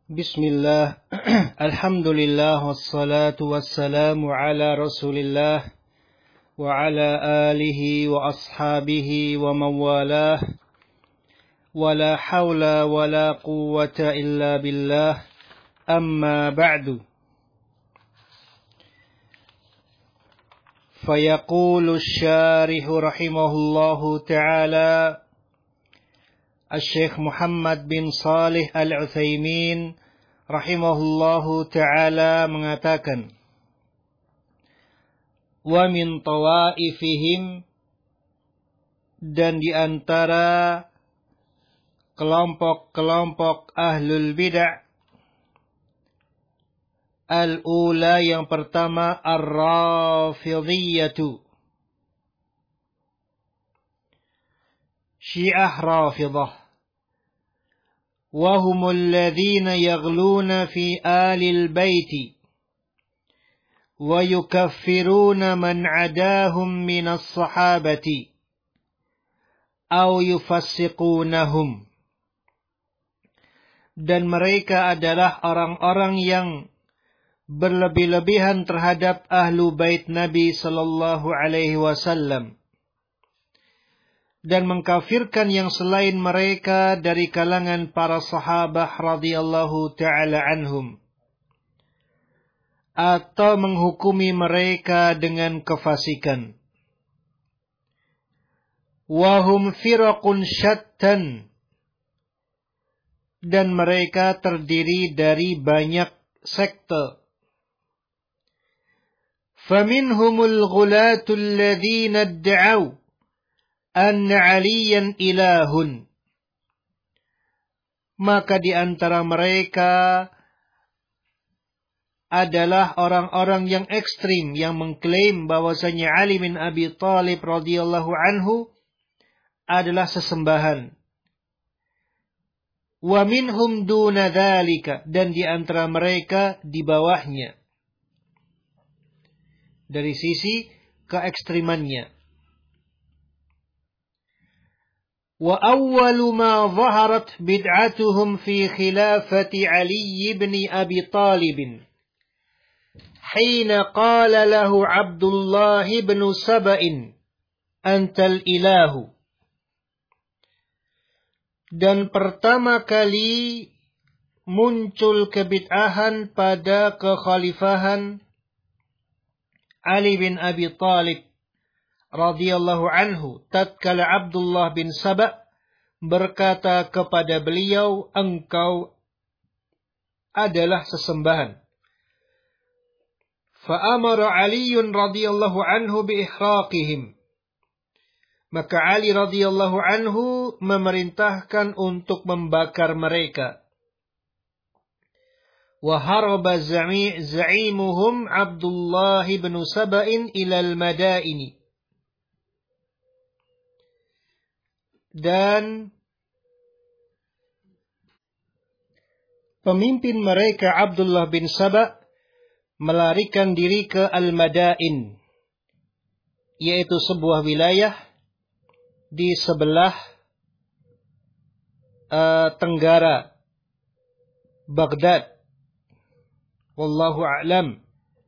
Bismillah, alhamdulillah, wassalatu wassalamu ala rasulillah, wa ala alihi wa ashabihi wa mawalah, wa la hawla wa la quwwata illa billah, amma ba'du. Fayaqulu syarihu rahimahullahu ta'ala, Syekh Muhammad bin Salih Al-Utsaimin rahimahullahu ta'ala mengatakan, wa min tawaifihim, dan di antara kelompok-kelompok ahlul bid'ah, al-ula, yang pertama, ar-rafidhiyatu, Syiah Rafidah, wa humul ladzina yaghluna fi alil baiti wa yukaffiruna man adahum minas sahabati aw yufassiqunahum. Dan mereka adalah orang-orang yang berlebih-lebihan terhadap ahlu bait Nabi sallallahu alaihi wasallam dan mengkafirkan yang selain mereka dari kalangan para sahabah radhiyallahu ta'ala anhum, atau menghukumi mereka dengan kefasikan. Wahum firaqun syattan, dan mereka terdiri dari banyak sekte. Faminhumul ghulatul ladzina idda'aw anna aliyan ilahun, maka di antara mereka adalah orang-orang yang ekstrim yang mengklaim bahwasanya Ali bin Abi Thalib radhiyallahu anhu adalah sesembahan. Wa minhum duna dzalika, dan di antara mereka di bawahnya dari sisi keekstrimannya. Wa awwalu ma zaharat bid'atuhum fi khilafati Ali ibn Abi Talib hina qala lahu Abdullah ibn Saba'in antal ilahu. Dan pertama kali muncul kebid'ahan pada kekhalifahan Ali bin Abi Talib radhiyallahu anhu, tatkala Abdullah bin Saba' berkata kepada beliau, engkau adalah sesembahan. Fa'amara Aliun radhiyallahu anhu biikhraqihim, maka Ali radhiyallahu anhu memerintahkan untuk membakar mereka. Wa haraba za'imuhum Abdullah bin Saba'in ilal madaini, dan pemimpin mereka Abdullah bin Saba' melarikan diri ke Al-Madain, yaitu sebuah wilayah di sebelah tenggara Baghdad. Wallahu a'lam.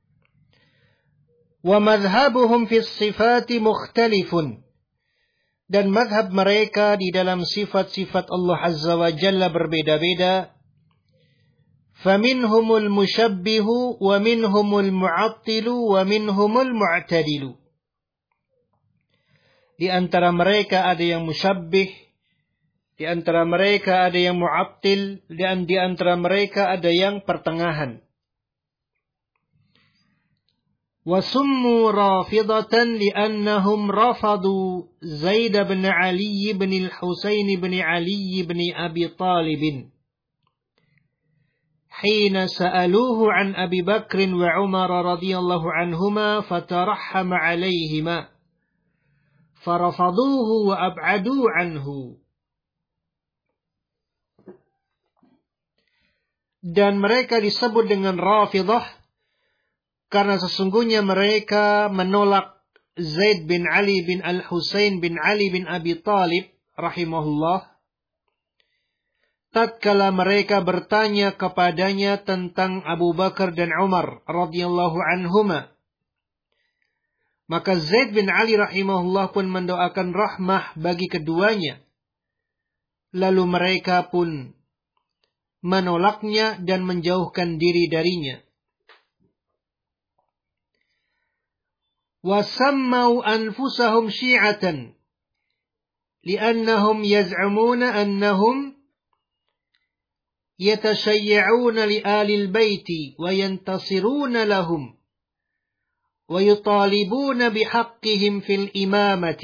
Wa madhhabuhum fi sifati mukhtalifun, dan madhab mereka di dalam sifat-sifat Allah Azza wa Jalla berbeda-beda. Faminhumul musyabbihu wa minhumul mu'attilu wa minhumul mu'tadilu. Di antara mereka ada yang musyabbih, di antara mereka ada yang mu'attil, dan di antara mereka ada yang pertengahan. وَسُمُّوا رَافِضَةً لِأَنَّهُمْ رَفَضُوا زَيْدَ بْنَ عَلِيِّ بْنِ الْحُسَيْنِ بْنِ عَلِيِّ بْنِ أَبِي طَالِبٍ حِينَ سَأَلُوهُ عَنْ أَبِي بَكْرٍ وَعُمَرَ رَضِيَ اللَّهُ عَنْهُمَا فَتَرَحَّمَ عَلَيْهِمَا فَرَفَضُوهُ وَأَبْعَدُوا عَنْهُ. Dan mereka disebut dengan Rafidah karena sesungguhnya mereka menolak Zaid bin Ali bin Al-Husain bin Ali bin Abi Talib rahimahullah tatkala mereka bertanya kepadanya tentang Abu Bakar dan Umar radhiyallahu anhuma. Maka Zaid bin Ali rahimahullah pun mendoakan rahmah bagi keduanya. Lalu mereka pun menolaknya dan menjauhkan diri darinya. وَسَمَّوْا أَنفُسَهُمْ شِيعَةً لِأَنَّهُمْ يَزْعُمُونَ أَنَّهُمْ يَتَشَيَّعُونَ لِآلِ الْبَيْتِ وَيَنْتَصِرُونَ لَهُمْ وَيُطَالِبُونَ بِحَقِّهِمْ فِي الْإِمَامَةِ.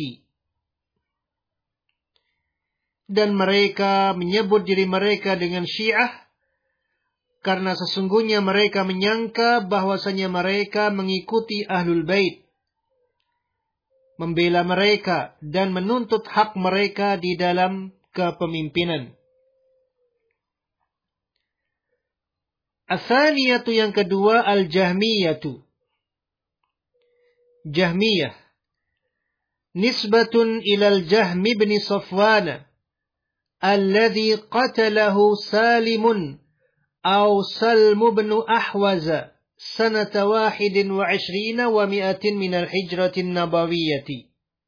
Dan mereka menyebut diri mereka dengan Syiah karena sesungguhnya mereka menyangka bahwasanya mereka mengikuti Ahlul Bait, membela mereka dan menuntut hak mereka di dalam kepemimpinan. Atsaniyatu yang kedua, al-Jahmiyatu. Jahmiyah nisbatun ilal Jahmi bin Safwan alladhi qatalahu Salimun aw Salmu bin Ahwaza sanata 21 wa 100 minal hijratin nabawiyyati.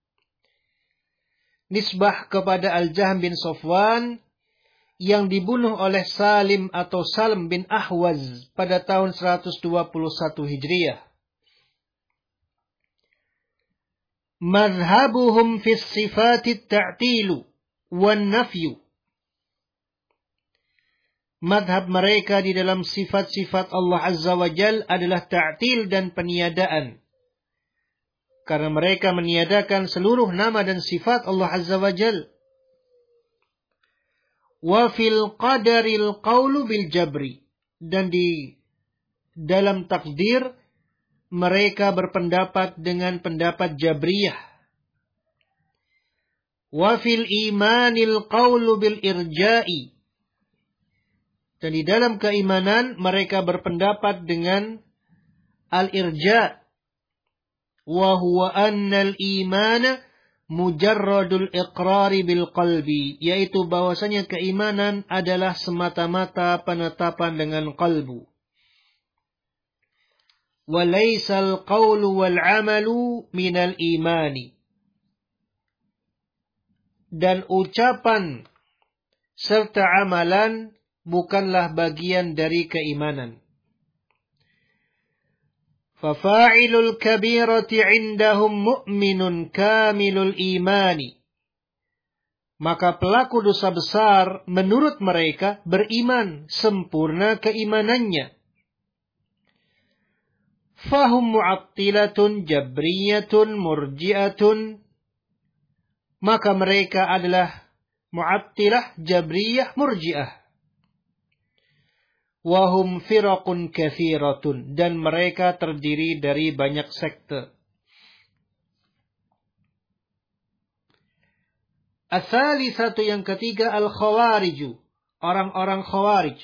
Nisbah kepada Al-Jahm bin Safwan yang dibunuh oleh Salim atau Salm bin Ahwaz pada tahun 121 Hijriah. Madhabuhum fi sifati ta'tilu wan nafyu. Madhab mereka di dalam sifat-sifat Allah Azza wa Jal adalah ta'til dan peniadaan. Karena mereka meniadakan seluruh nama dan sifat Allah Azza wa Jal. Wa fil qadaril qawlu bil jabri. Dan di dalam takdir mereka berpendapat dengan pendapat Jabriyah. Wa fil imanil qawlu bil irja'i. Dan di dalam keimanan mereka berpendapat dengan al-irja. Wa huwa annal imana mujarradul iqrari bil qalbi. Yaitu bahwasanya keimanan adalah semata-mata penetapan dengan qalbu. Wa laysal qawlu wal amalu minal imani. Dan ucapan serta amalan bukanlah bagian dari keimanan. Fafa'ilul kabirati indahum mu'minun kamilul imani. Maka pelaku dosa besar menurut mereka beriman, sempurna keimanannya. Fahum mu'attilatun jabriyatun murji'atun. Maka mereka adalah mu'attilah, jabriyah, murji'ah. Wahum firaqun kathiratun. Dan mereka terdiri dari banyak sekte. Ats-tsalitsatu yang ketiga, al-khawariju. Orang-orang khawarij.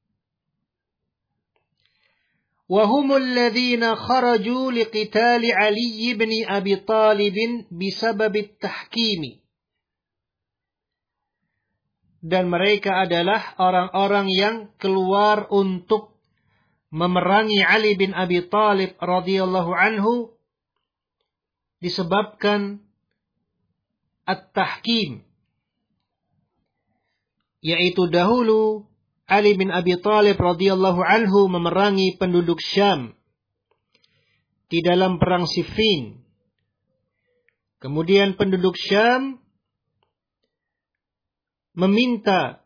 Wahumul ladzina kharaju liqitali Ali bin Abi Talib bisababit tahkimi. Dan mereka adalah orang-orang yang keluar untuk memerangi Ali bin Abi Talib radhiyallahu anhu disebabkan at-tahkim. Yaitu dahulu Ali bin Abi Talib radhiyallahu anhu memerangi penduduk Syam di dalam perang Siffin. Kemudian penduduk Syam meminta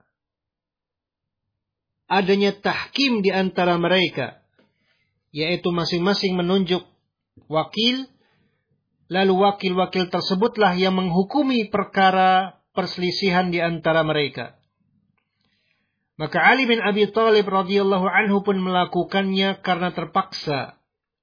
adanya tahkim di antara mereka, yaitu masing-masing menunjuk wakil, lalu wakil-wakil tersebutlah yang menghukumi perkara perselisihan di antara mereka. Maka Ali bin Abi Talib radhiyallahu anhu pun melakukannya karena terpaksa.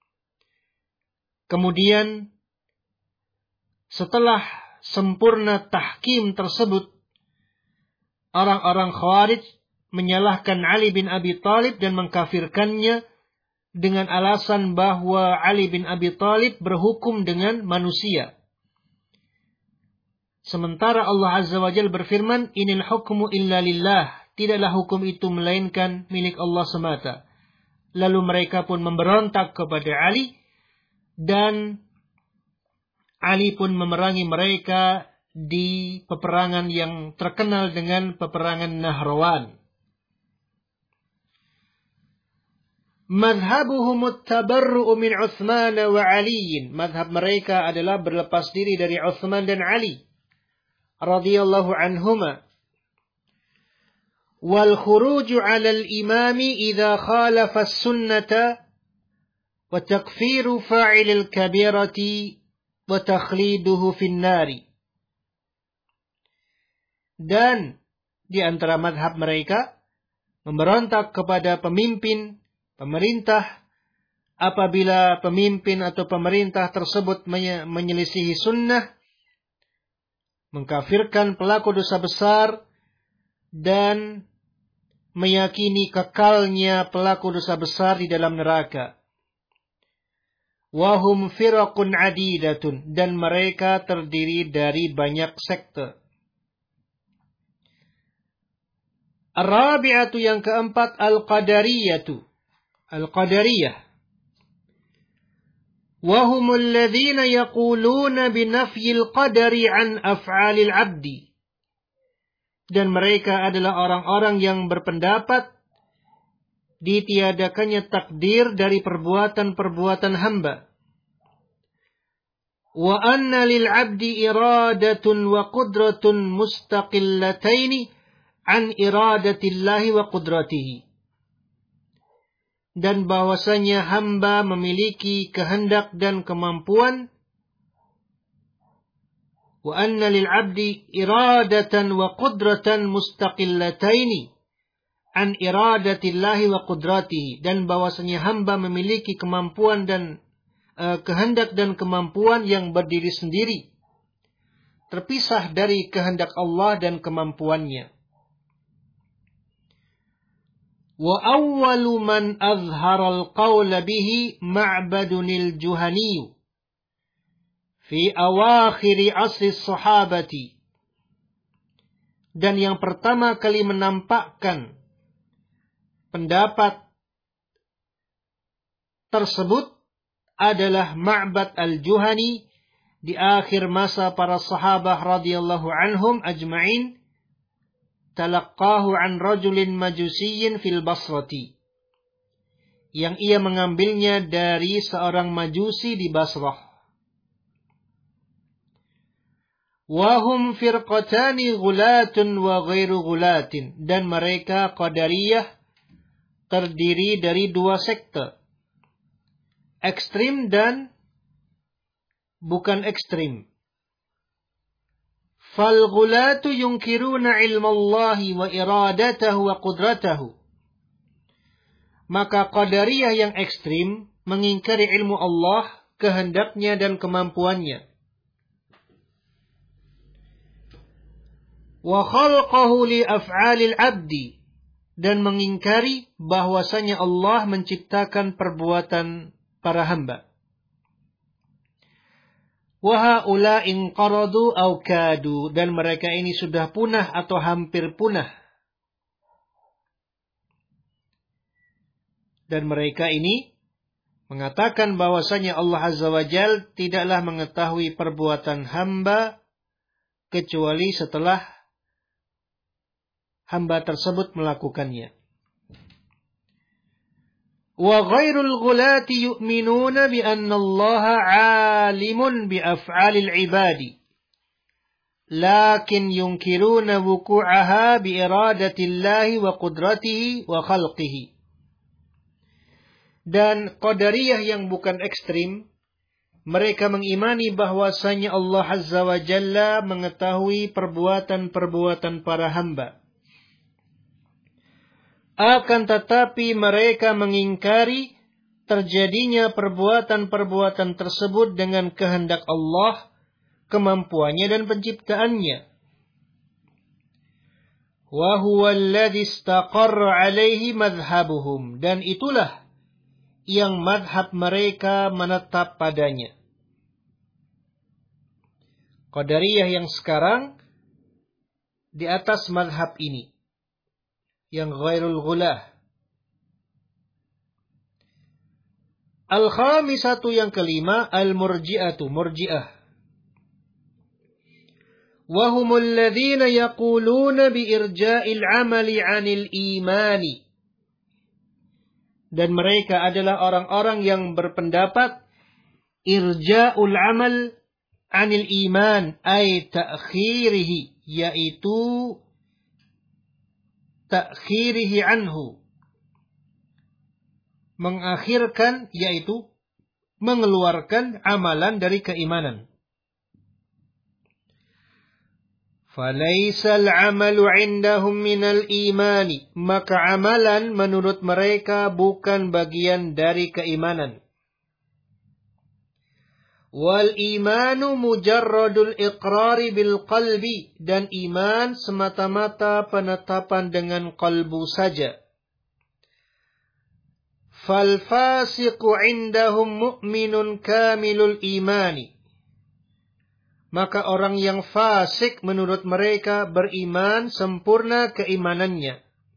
Kemudian setelah sempurna tahkim tersebut, orang-orang Khawarij menyalahkan Ali bin Abi Talib dan mengkafirkannya dengan alasan bahwa Ali bin Abi Talib berhukum dengan manusia. Sementara Allah Azza wa Jalla berfirman, "Inil hukmu illa lillah." tidaklah hukum itu melainkan milik Allah semata. Lalu mereka pun memberontak kepada Ali, dan Ali pun memerangi mereka di peperangan yang terkenal dengan peperangan Nahrawan. Madhabuhum at-tabarru'u min Utsman wa Ali. Madhab mereka adalah berlepas diri dari Utsman dan Ali radhiyallahu anhuma. Wal khuruju 'ala al-imami idza khalafa as-sunnata wa takfiru fa'il al-kabirati wa takhliduhu fin nari. Dan di antara madhab mereka memberontak kepada pemimpin, pemerintah, apabila pemimpin atau pemerintah tersebut menyelisihi sunnah, mengkafirkan pelaku dosa besar, dan meyakini kekalnya pelaku dosa besar di dalam neraka. Wahum firaqun adidatun, dan mereka terdiri dari banyak sekte. Ar-rabi'atu, yang keempat, al-qadariyatu. Al-qadariyah. Wahumul ladzina yaquluna binafyil qadari an af'alil abdi. Dan mereka adalah orang-orang yang berpendapat ditiadakannya takdir dari perbuatan-perbuatan hamba. Wa anna lil abdi iradatun wa qudratun mustaqillataini an iradatillahi wa qudratihi. Dan bahwasanya hamba memiliki kehendak dan kemampuan. Wa anna lil abdi iradatan wa qudratan mustaqillataini an iradatillahi wa qudratihi. Dan bahwasanya hamba memiliki kemampuan dan kehendak dan kemampuan yang berdiri sendiri, terpisah dari kehendak Allah dan kemampuannya. Wa awwalu man azhara al-qawla bihi Ma'badunil Juhani fi awakhir asri sahabati. Dan yang pertama kali menampakkan pendapat tersebut adalah Ma'bad al-Juhani di akhir masa para sahabah radhiyallahu anhum ajma'in. Talaqqahu an rajulin majusiyyin fil Basrati, yang ia mengambilnya dari seorang majusi di Basrah. Wahum firqatani ghulatun wa ghairu ghulatin. Dan mereka Qadariyah terdiri dari dua sekte, ekstrim dan bukan ekstrim. فالغلاة ينكرون علم الله وإرادته وقدرته. Maka Qadariyah yang ekstrim mengingkari ilmu Allah, kehendaknya dan kemampuannya. Wa khalqahu li af'alil abdi. Dan mengingkari bahwasanya Allah menciptakan perbuatan para hamba. Waha'ula inqaradu au kadu. Dan mereka ini sudah punah atau hampir punah. Dan mereka ini mengatakan bahwasanya Allah Azza wa Jal tidaklah mengetahui perbuatan hamba kecuali setelah hamba tersebut melakukannya. Wa ghairul ghulati yu'minuna bi anna Allah 'alimun bi af'alil ibadi. Lakin yunkiruna wuku'aha bi iradatillahi wa qudratihi wa khalqihi. Dan Qadariyah yang bukan ekstrim, mereka mengimani bahwasanya Allah Azza wa Jalla mengetahui perbuatan-perbuatan para hamba. Akan tetapi mereka mengingkari terjadinya perbuatan-perbuatan tersebut dengan kehendak Allah, kemampuannya dan penciptaannya. Wa huwa alladhi istaqarra alaihi madhhabuhum. Dan itulah yang madhab mereka menetap padanya. Qadariyah yang sekarang di atas madhab ini. yang ghairul ghulah. Al-khamisatu yang kelima, al-murji'atu, murji'ah. وهم الذين يقولون بإرجاء العمل عن الإيمان. Dan mereka adalah orang-orang yang berpendapat irja'ul amal anil iman, ay ta'khirihi, yaitu ta'khirihi anhu, mengakhirkan, yaitu mengeluarkan amalan dari keimanan. فَلَيْسَ الْعَمَلُ عِنْدَهُمْ مِنَ الْإِيمَانِ. Maka amalan menurut mereka bukan bagian dari keimanan. وَالْإِيمَانُ مُجَرَّدُ الْإِقْرَارِ بِالْقَلْبِ. Dan iman semata-mata penetapan dengan qalbu saja. فَالْفَاسِقُ عِنْدَهُمْ مُؤْمِنٌ كَامِلُ الْإِيمَانِ. Maka orang yang fasik menurut mereka beriman sempurna keimanannya.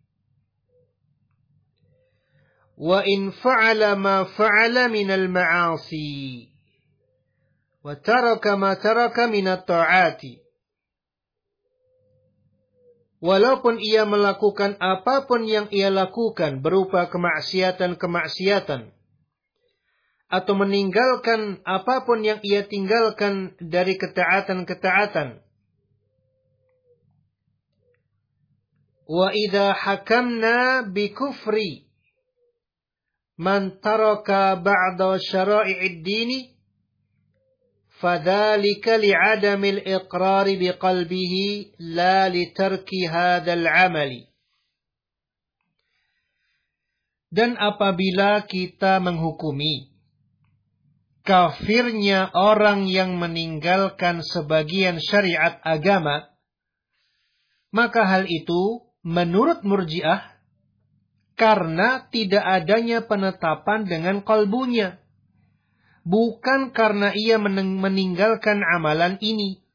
Wa in fa'ala ma fa'ala minal ma'asi wa taraka ma taraka minat ta'ati. Walaupun ia melakukan apapun yang ia lakukan berupa kemaksiatan-kemaksiatan, atau meninggalkan apapun yang ia tinggalkan dari ketaatan-ketaatan. Wa idza hakamna bi kufri man taraka ba'da syara'i'id dini fadzalika li'adamil iqrari bi qalbihi la li tarki hadzal 'amali. Dan apabila kita menghukumi kafirnya orang yang meninggalkan sebagian syariat agama, maka hal itu menurut murji'ah karena tidak adanya penetapan dengan qalbunya, bukan karena ia meninggalkan amalan ini.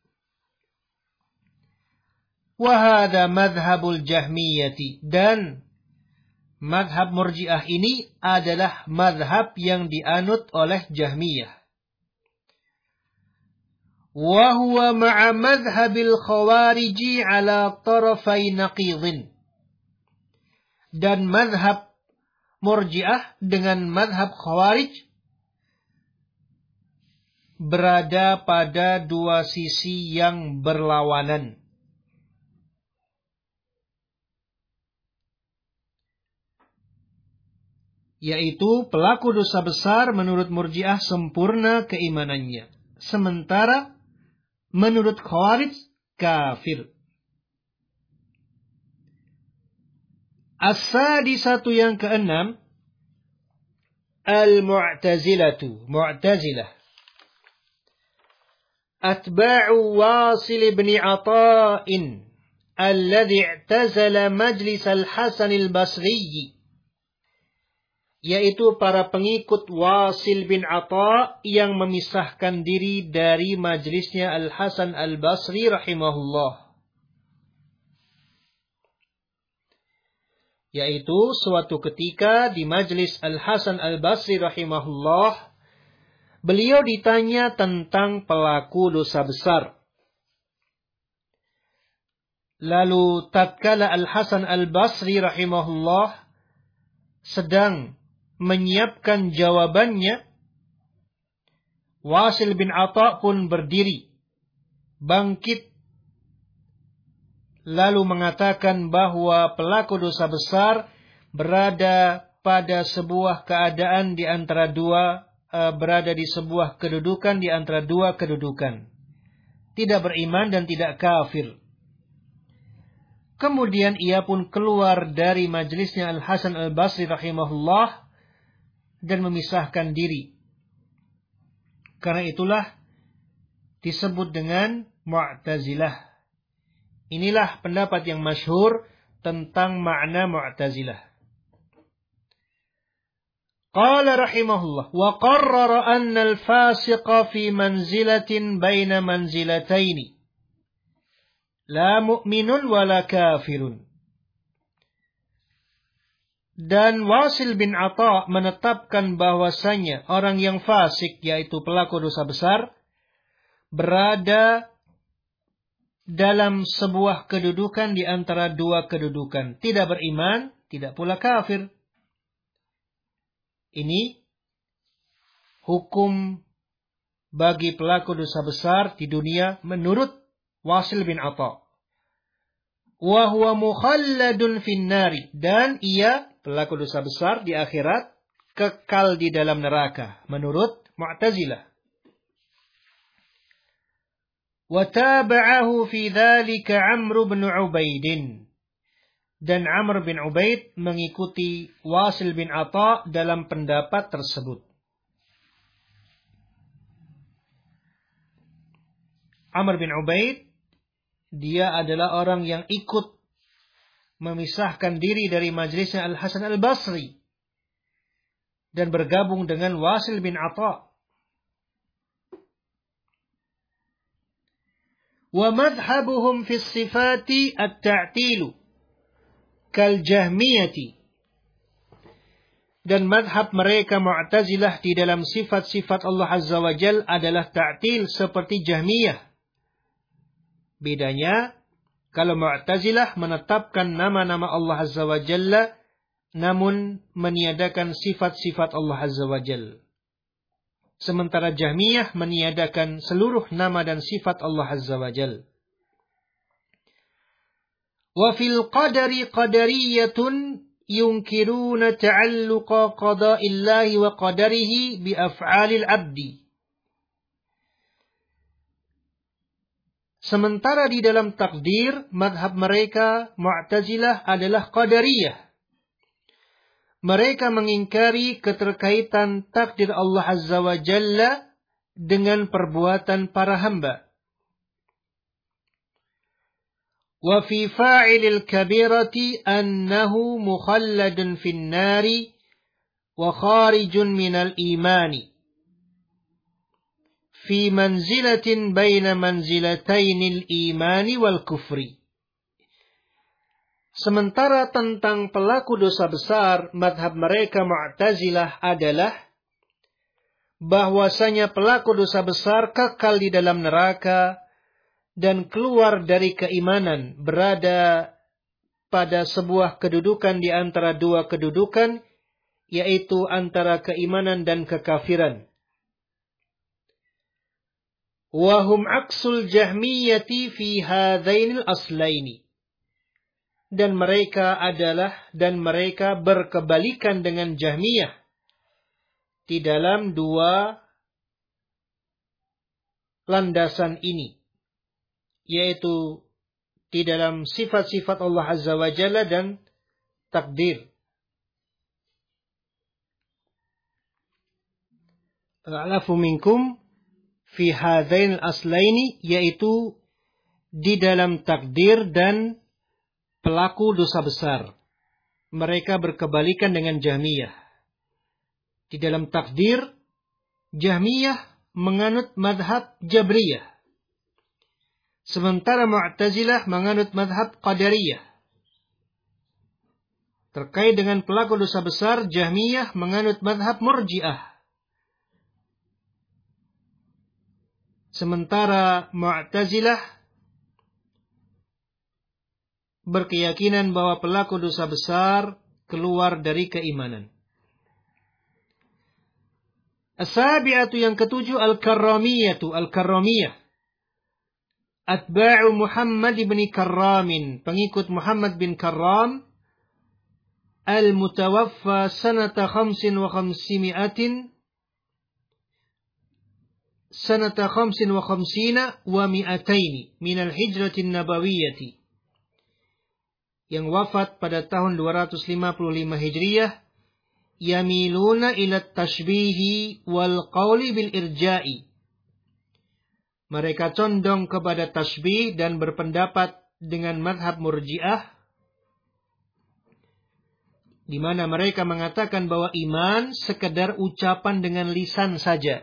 Wa hadza madhhabul jahmiyati. Dan madhab murji'ah ini adalah madhab yang dianut oleh Jahmiyah. Wa huwa ma'a madhabil khawariji ala tarafai naqidhin. Dan madhab murji'ah dengan madhab khawarij berada pada dua sisi yang berlawanan. Yaitu pelaku dosa besar menurut murji'ah sempurna keimanannya, sementara menurut khawarij kafir. As-sadisatu yang keenam, al-mu'tazilatu, mu'tazilah. Atba'u Wasil bin Ata'in alladhi i'tazala majlis al-Hasan al-Basri, yaitu para pengikut Wasil bin Ata' yang memisahkan diri dari majlisnya Al-Hasan Al-Basri rahimahullah. Yaitu suatu ketika di majlis Al-Hasan Al-Basri rahimahullah, beliau ditanya tentang pelaku dosa besar. Lalu tatkala Al-Hasan Al-Basri rahimahullah sedang menyiapkan jawabannya, Wasil bin Ata' pun berdiri, bangkit, lalu mengatakan bahwa pelaku dosa besar berada pada sebuah keadaan di antara berada di sebuah kedudukan di antara dua kedudukan, tidak beriman dan tidak kafir. Kemudian ia pun keluar dari majlisnya Al-Hasan Al-Basri rahimahullah dan memisahkan diri. Karena itulah disebut dengan Mu'tazilah. Inilah pendapat yang masyhur tentang makna Mu'tazilah. Qala rahimahullah, wa qarrara anna al-fasiqa fi manzilatin baina manzilataini, la mu'minun wa la kafirun. Dan Wasil bin Atha menetapkan bahwasanya orang yang fasik, yaitu pelaku dosa besar, berada dalam sebuah kedudukan di antara dua kedudukan. Tidak beriman, tidak pula kafir. Ini hukum bagi pelaku dosa besar di dunia menurut Wasil bin Atha. Wa huwa mukhalladun finnari. Dan ia, pelaku dosa besar di akhirat, kekal di dalam neraka. Menurut Mu'tazilah. Wa tabi'ahu fi dhalika Amr bin Ubaidin. Dan Amr bin Ubaid mengikuti Wasil bin Atha dalam pendapat tersebut. Amr bin Ubaid, dia adalah orang yang ikut memisahkan diri dari majlisnya Al-Hasan Al-Basri dan bergabung dengan Wasil bin Atha. Wa madhhabuhum fi sifati at-ta'tilu kal jahmiyati. Dan madhab mereka Mu'tazilah di dalam sifat-sifat Allah Azza wa Jal adalah ta'til seperti Jahmiyah. Bedanya, kalau Mu'tazilah menetapkan nama-nama Allah Azza wa Jalla, namun meniadakan sifat-sifat Allah Azza wa Jalla. Sementara Jahmiyah meniadakan seluruh nama dan sifat Allah Azza wa Jalla. Wa fil qadari qadariyatun yunkiruna ta'alluqa qada'illahi wa qadarihi bi af'alil abdi. Sementara di dalam takdir, madhab mereka Mu'tazilah adalah Qadariyah. Mereka mengingkari keterkaitan takdir Allah Azza wa Jalla dengan perbuatan para hamba. Wa fi fa'ilil kabirati annahu mukhalladun fin nari wa kharijun minal imani. Fi manzilatin baina manzilatainil imani wal kufri. Sementara tentang pelaku dosa besar, madhab mereka Mu'tazilah adalah bahwasanya pelaku dosa besar kekal di dalam neraka dan keluar dari keimanan, berada pada sebuah kedudukan di antara dua kedudukan, yaitu antara keimanan dan kekafiran. Wahum aksul jahmiyati fi hadainil aslaini. Dan mereka berkebalikan dengan Jahmiyah di dalam dua landasan ini, yaitu di dalam sifat-sifat Allah Azza wa Jalla dan takdir. A'lafu minkum fi hadain al-aslaini, yaitu di dalam takdir dan pelaku dosa besar. Mereka berkebalikan dengan Jahmiyah. Di dalam takdir, Jahmiyah menganut madhab Jabriyah. Sementara Mu'tazilah menganut madhab Qadariyah. Terkait dengan pelaku dosa besar, Jahmiyah menganut madhab Murji'ah. Sementara Mu'tazilah berkeyakinan bahwa pelaku dosa besar keluar dari keimanan. As-sabi'atu, yang ketujuh, al-karramiyatu, al-karramiyah. Atba'u Muhammad bin Karramin, pengikut Muhammad bin Karram, al-mutawaffa sanata 55 wa mi'ataini minal hijratin nabawiyyati, yang wafat pada tahun 255 Hijriyah, yamiluna ila tashbihi wal qawli bil irja'i. Mereka condong kepada tashbih dan berpendapat dengan madhab Murji'ah, di mana mereka mengatakan bahwa iman sekedar ucapan dengan lisan saja,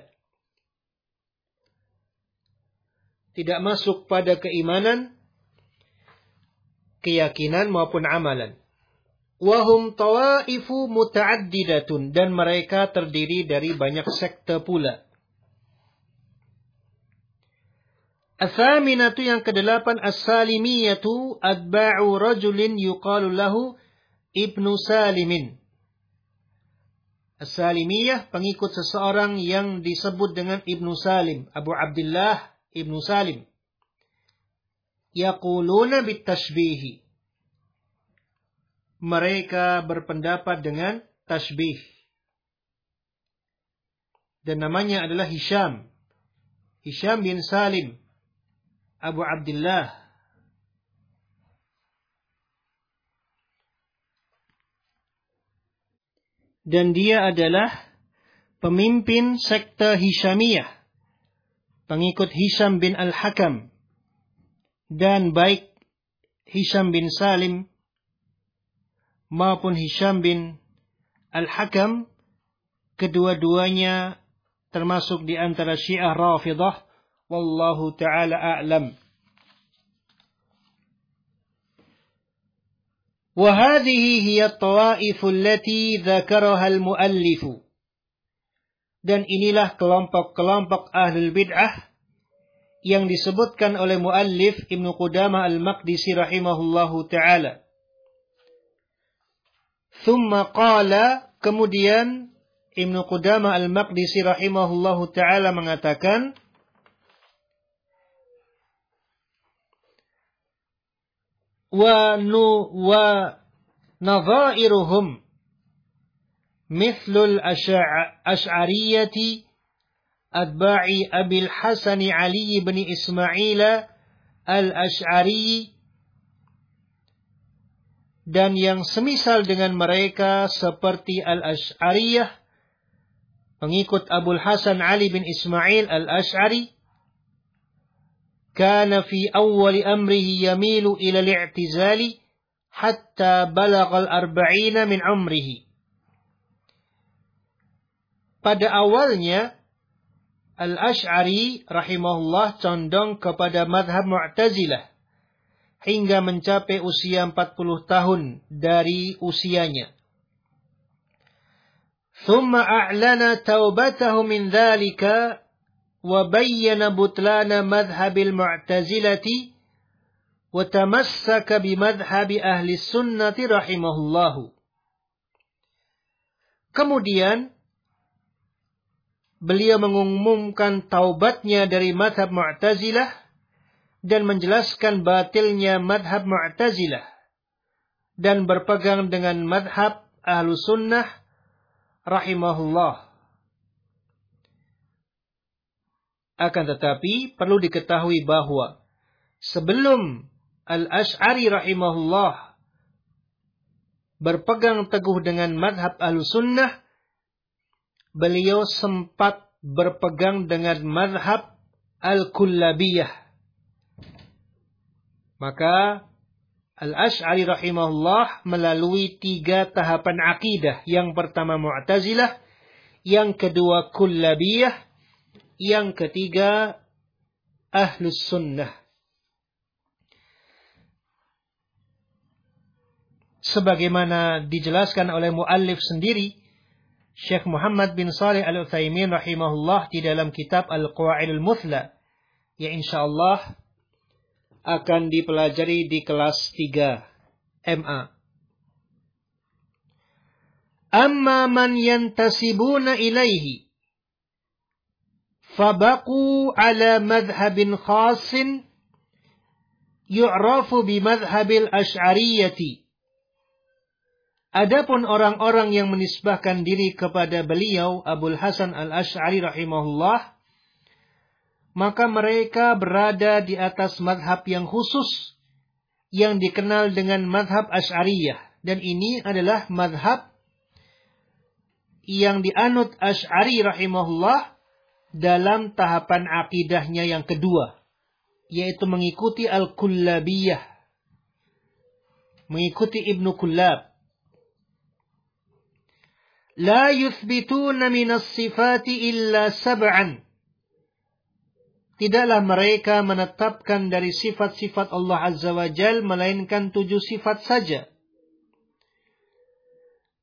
tidak masuk pada keimanan, keyakinan maupun amalan. Wahum tawaifu muta'addidatun, dan mereka terdiri dari banyak sekte pula. Athaminatu, yang ke-8, as-salimiyatu adba'u rajulin yuqalu lahu Ibnu Salimin. As-salimiyah, pengikut seseorang yang disebut dengan Ibnu Salim, Abu Abdullah Ibnu Salim. Yaquluna bitashbihi, mereka berpendapat dengan tashbih. Dan namanya adalah Hisham. Hisham bin Salim, Abu Abdullah. Dan dia adalah pemimpin sekte Hishamiyah, pengikut Hisham bin Al-Hakam. Dan baik Hisham bin Salim maupun Hisham bin Al-Hakam, kedua-duanya termasuk di antara Syiah Rafidah. Wallahu ta'ala a'lam. Wa hadhihi hiya at-tawaifu allati dzakaraha al-muallifu. Dan inilah kelompok-kelompok ahlul bid'ah yang disebutkan oleh muallif Ibnu Qudamah al-Maqdisi rahimahullahu ta'ala. Thumma qala, kemudian Ibnu Qudamah al-Maqdisi rahimahullahu ta'ala mengatakan, wa nadhairuhum mithlul asy'ariyati atba'i Abil Hasan Ali bin Ismail al-Asy'ari, dan yang semisal dengan mereka seperti Al-Asy'ariyah, pengikut Abul Hasan Ali bin Ismail al-Asy'ari, kana fi awwali amrihi yamilu ila al-i'tizali hatta balagha al-arba'ina min umrihi. Pada awalnya Al-Asy'ari rahimahullah condong kepada madhab Mu'tazilah hingga mencapai usia 40 tahun dari usianya. Thumma a'lana taubatahu min dhalika wa bayyana butlana madhhabil mu'tazilati wa tamassaka bimadhhabi ahli sunnati rahimahullahu. Kemudian beliau mengumumkan taubatnya dari madhab Mu'tazilah dan menjelaskan batilnya madhab Mu'tazilah dan berpegang dengan madhab ahlu sunnah rahimahullah. Akan tetapi perlu diketahui bahwa sebelum Al-Asy'ari rahimahullah berpegang teguh dengan madhab ahlu sunnah, beliau sempat berpegang dengan madhab Al-Kullabiyah. Maka Al-Asy'ari rahimahullah melalui 3 tahapan akidah. Yang pertama Mu'tazilah, yang kedua Kullabiyah, yang ketiga Ahlus Sunnah. Sebagaimana dijelaskan oleh muallif sendiri, Syekh Muhammad bin Shalih Al-Utsaimin rahimahullah di dalam kitab Al-Qawaidul Muthla, yang insyaallah akan dipelajari di kelas 3 MA. Amma man yantasibuna ilaihi fabaqu ala madhhabin khasin yu'rafu bimadhhabil asy'ariyati. Adapun orang-orang yang menisbahkan diri kepada beliau Abul Hasan al-Asy'ari rahimahullah, maka mereka berada di atas madhab yang khusus yang dikenal dengan madhab Asy'ariyah. Dan ini adalah madhab yang dianut Asy'ari rahimahullah dalam tahapan akidahnya yang kedua, yaitu mengikuti Al-Kullabiyah, mengikuti Ibnu Kullab. La yuthbituna minas sifati illa sab'an. Tidaklah mereka menetapkan dari sifat-sifat Allah Azza wa Jal melainkan 7 sifat saja.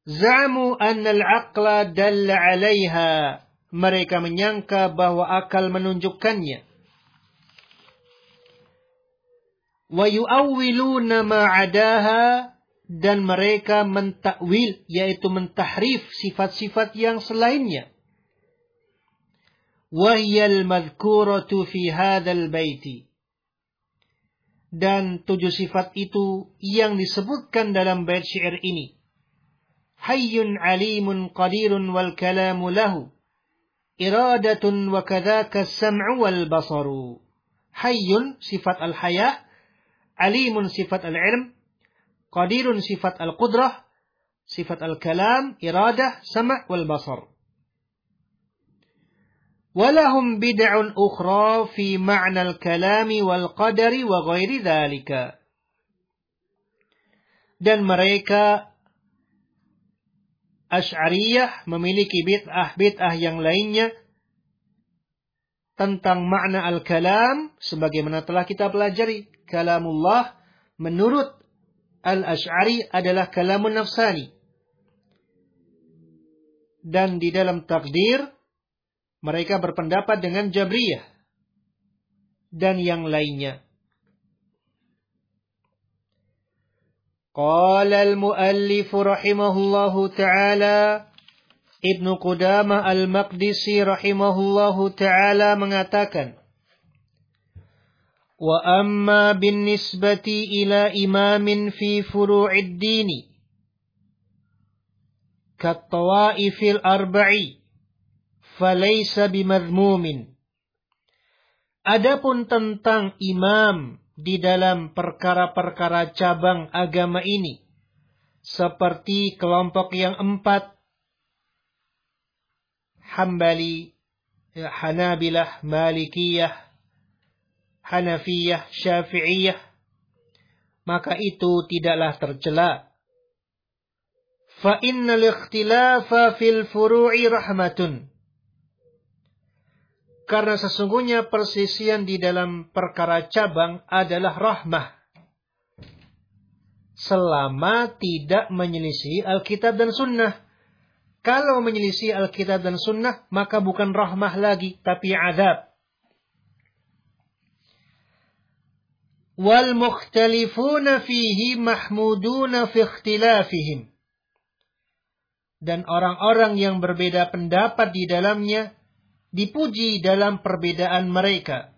Za'mu anna al-aqla dalla 'alaiha. Mereka menyangka bahwa akal menunjukkannya. Wa yu'awwiluna ma 'adaha, dan mereka mentakwil, yaitu mentahrif sifat-sifat yang selainnya. Wa hiyal madhkuratu fi hadzal baiti. Dan 7 sifat itu yang disebutkan dalam bait syair ini. Hayyun alimun qadirun wal kalamu lahu iradatun wa kadzaka as-sam'u wal basaru. Hayyun sifat al-haya, alimun sifat al-ilm, qadirun sifat al-qudrah, sifat al-kalam, iradah, sam' wal basar. Walahum bid'un ukhra fi ma'na al-kalami wal qadari wa ghairi dzalika. Dan mereka Asy'ariyah memiliki bid'ah yang lainnya tentang makna al-kalam, sebagaimana telah kita pelajari. Kalamullah menurut al-Asy'ari adalah kalamun nafsani. Dan di dalam takdir mereka berpendapat dengan Jabriyah dan yang lainnya. Qala al-muallif rahimahullahu ta'ala, Ibnu Qudamah al-Maqdisi rahimahullahu ta'ala mengatakan, wa amma bin nisbati ila imamin fi furu'id dini kat-tawaifil arba'i falaysa bimadhmumin. Adapun tentang imam di dalam perkara-perkara cabang agama ini, seperti kelompok yang 4, Hambali, Hanabilah, Malikiyah, Hanafiyah, Syafi'iyah, maka itu tidaklah tercela. Fa innal ikhtilafa fil furu'i rahmatun. Karena sesungguhnya persisian di dalam perkara cabang adalah rahmah. Selama tidak menyelisih Alkitab dan Sunnah. Kalau menyelisih Alkitab dan Sunnah, maka bukan rahmah lagi, tapi azab. Wal mukhtalifuna fihi mahmuduna fi ikhtilafihim. Dan orang-orang yang berbeda pendapat di dalamnya dipuji dalam perbedaan mereka.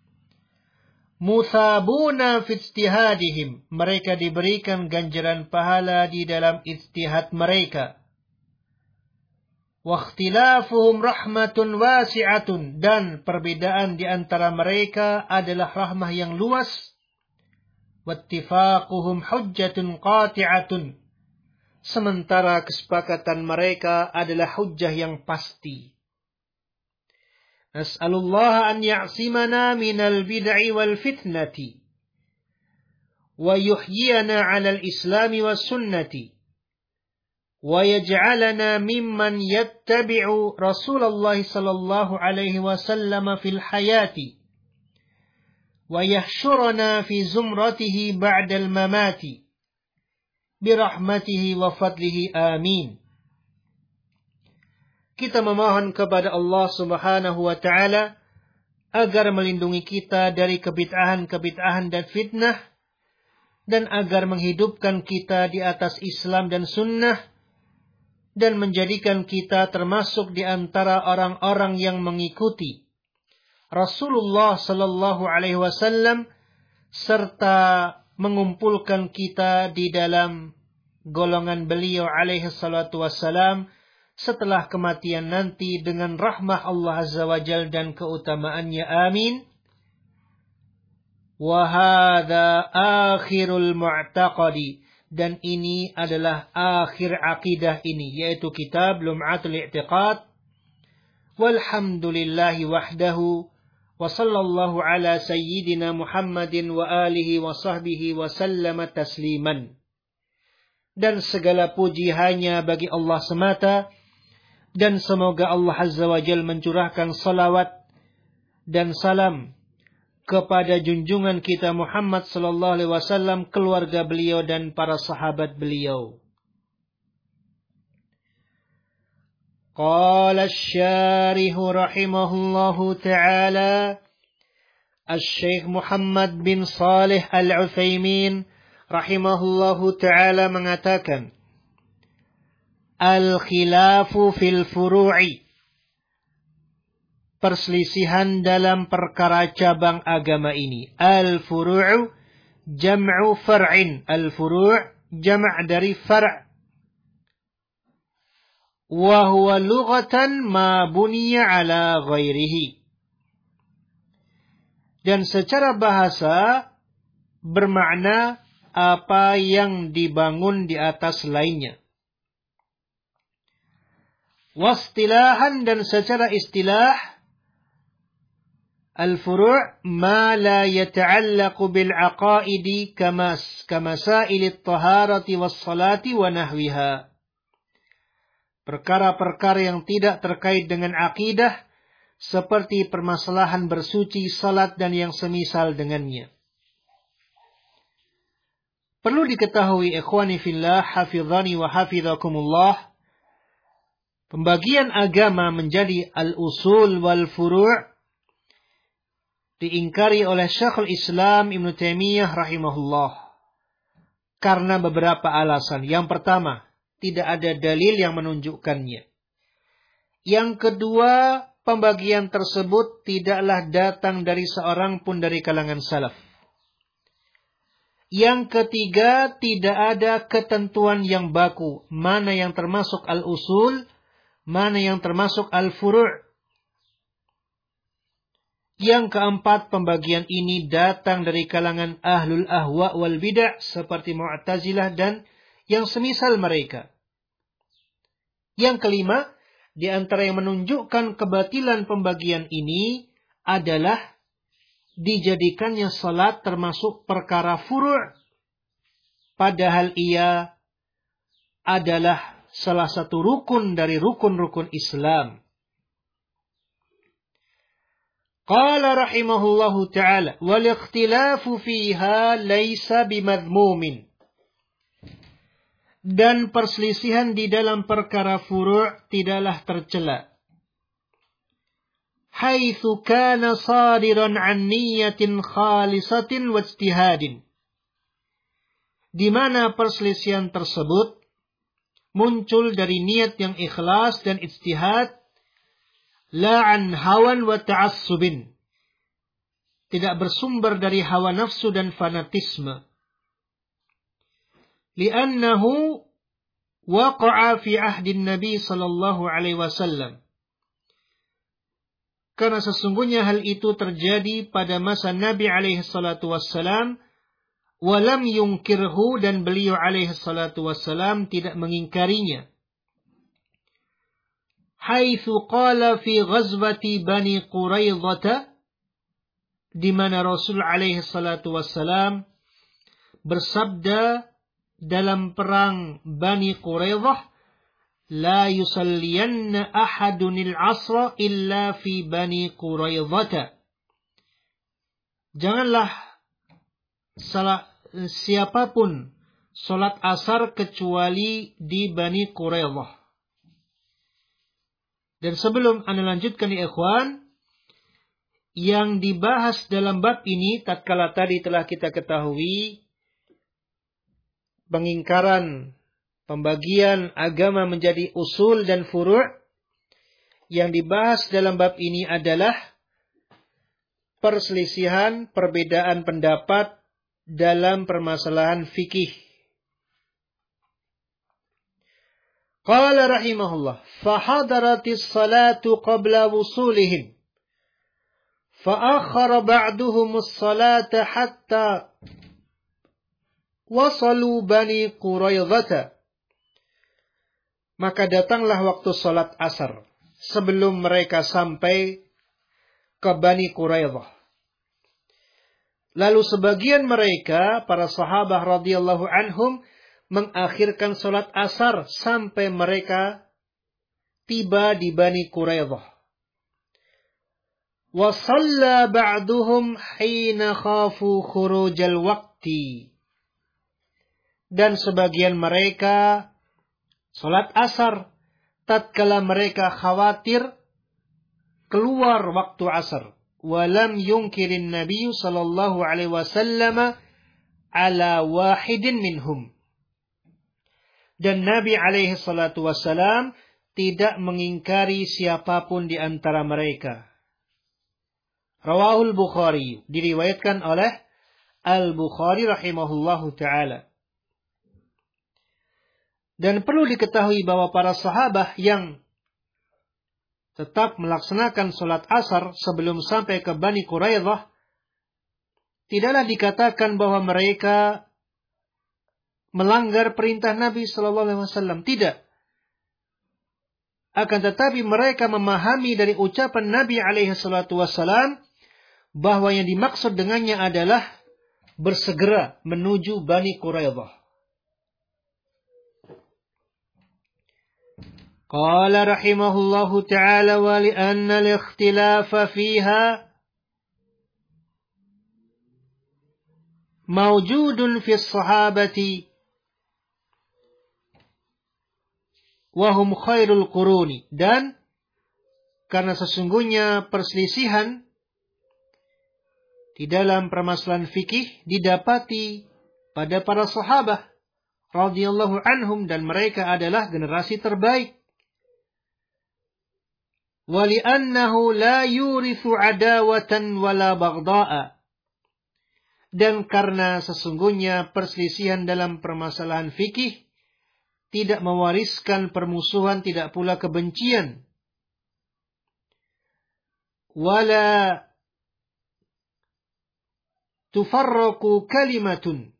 Musabuna fi ijtihadihim. Mereka diberikan ganjaran pahala di dalam ijtihad mereka. Wa ikhtilafuhum rahmatun wasi'atun. Dan perbedaan di antara mereka adalah rahmah yang luas. Wattifaquhum hujjatun qati'atun. Sementara kesepakatan mereka adalah hujjah yang pasti. Nas'alullah an ya'simana minal bid'i wal fitnati wa yuhyiyana 'alal islami was sunnati wa yaj'alana mimman yattabi'u Rasulullah sallallahu alaihi wasallam fil hayati wa yahsyurana fi zumratihi ba'dal mamati birahmatihi wa fadlihi amin. Kita memohon kepada Allah Subhanahu wa ta'ala agar melindungi kita dari kebid'ahan-kebid'ahan dan fitnah, dan agar menghidupkan kita di atas Islam dan Sunnah, dan menjadikan kita termasuk di antara orang-orang yang mengikuti Rasulullah sallallahu alaihi wasallam, serta mengumpulkan kita di dalam golongan beliau alaihi salatu wassalam setelah kematian nanti dengan rahmah Allah Azza wa Jal dan keutamaannya. Amin. Wa hadha akhirul mu'taqadi. Dan ini adalah akhir akidah ini, yaitu kitab Lum'atul I'tiqad. Walhamdulillahi wahdahu. Wa sallallahu ala sayyidina Muhammadin wa alihi wa sahbihi wa sallama tasliman. Dan segala puji hanya bagi Allah semata. Dan semoga Allah Azza wa Jal mencurahkan salawat dan salam kepada junjungan kita Muhammad sallallahu alaihi wasallam, keluarga beliau dan para sahabat beliau. Qala asy-syarih rahimahullahu ta'ala, Asy-Syaikh Muhammad bin Shalih Al-Utsaimin rahimahullahu ta'ala mengatakan, Al-khilafu fil furu'i, perselisihan dalam perkara cabang agama ini. Al-furu'u jam'u far'in. Al-furu' jam' dari far'. Wa huwa lughatan ma buniya ala ghairihi. Dan secara bahasa bermakna apa yang dibangun di atas lainnya. Wastilahan, dan secara istilah, al-furu' ma la yata'allaqu bil aqaidi kamasail at-taharati was-salati wa nahwiha. Perkara-perkara yang tidak terkait dengan akidah, seperti permasalahan bersuci, salat, dan yang semisal dengannya. Perlu diketahui ikhwani fillah, hafizani wa hafizakumullah, pembagian agama menjadi al-usul wal furu' diingkari oleh Syekhul Islam Ibnu Taimiyah rahimahullah karena beberapa alasan. Yang pertama, tidak ada dalil yang menunjukkannya. Yang kedua, pembagian tersebut tidaklah datang dari seorang pun dari kalangan salaf. Yang ketiga, tidak ada ketentuan yang baku, mana yang termasuk al-usul, mana yang termasuk al-furu'. Yang keempat, pembagian ini datang dari kalangan ahlul ahwa wal bid'ah seperti Mu'tazilah dan yang semisal mereka. Yang kelima, di antara yang menunjukkan kebatilan pembagian ini adalah dijadikannya salat termasuk perkara furu', padahal ia adalah salah satu rukun dari rukun-rukun Islam. Qala rahimahullahu ta'ala, wal ikhtilafu fiha laysa bimadhmumin. Dan perselisihan di dalam perkara furu' tidaklah tercela. Haitsu kana sadiran an niyatin khalisatin wa ijtihadin. Di mana perselisihan tersebut muncul dari niat yang ikhlas dan ijtihad, la an hawan wa ta'assubin. Tidak bersumber dari hawa nafsu dan fanatisme. Li'annahu waqa'a fi ahdin Nabi sallallahu alaihi wasallam. Karena sesungguhnya hal itu terjadi pada masa Nabi alaihi salatu wassalam, walam yungkirhu, dan beliau alaihi salatu wassalam tidak mengingkarinya. Haitsu qala fi ghazwati Bani Quraidah, di mana Rasul alaihi salatu wassalam bersabda dalam perang Bani Quraidah, la yusalliyanna ahadunil asra illa fi Bani Quraidah. Janganlah siapapun salat asar kecuali di Bani Quraidah. Dan sebelum Anda lanjutkan ya ikhwan, yang dibahas dalam bab ini tatkala tadi telah kita ketahui pengingkaran pembagian agama menjadi usul dan furu'. Yang dibahas dalam bab ini adalah perselisihan, perbedaan pendapat dalam permasalahan fikih. Qala rahimahullah, fahadaratis salatu qabla wusulihim, fa'akhara ba'duhumus salata hatta wasalu Bani Quraidah. Maka datanglah waktu salat asar sebelum mereka sampai ke Bani Quraidah. Lalu sebagian mereka, para sahabat radhiyallahu anhum, mengakhirkan salat asar sampai mereka tiba di Bani Quraidah. Wa shalla ba'duhum hina khafu khurujal waqti. Dan sebagian mereka salat asar tatkala mereka khawatir keluar waktu asar. Walam yungkirin Nabi sallallahu alaihi wasallam ala wahidin minhum. Dan Nabi alaihi salatu wasallam tidak mengingkari siapapun di antara mereka. Rawahul Bukhari, diriwayatkan oleh Al-Bukhari rahimahullahu ta'ala. Dan perlu diketahui bahwa para sahabat yang tetap melaksanakan sholat asar sebelum sampai ke Bani Quraidah, tidaklah dikatakan bahwa mereka melanggar perintah Nabi sallallahu alaihi wasallam. Tidak. Akan tetapi mereka memahami dari ucapan Nabi alaihi salatu wasallam bahwa yang dimaksud dengannya adalah bersegera menuju Bani Quraidah. Qala rahimahullahu ta'ala wa li'anna al-ikhtilafa fiha mawjudun fi as-sahabati wahum khairul quruni. Dan karena sesungguhnya perselisihan di dalam permasalahan fikih didapati pada para sahabat radhiyallahu anhum, dan mereka adalah generasi terbaik. Wa li'annahu la yurithu adawatan wala baghdha'a. Dan karena sesungguhnya perselisihan dalam permasalahan fikih tidak mewariskan permusuhan, tidak pula kebencian. Wala tufarriqu kalimatun.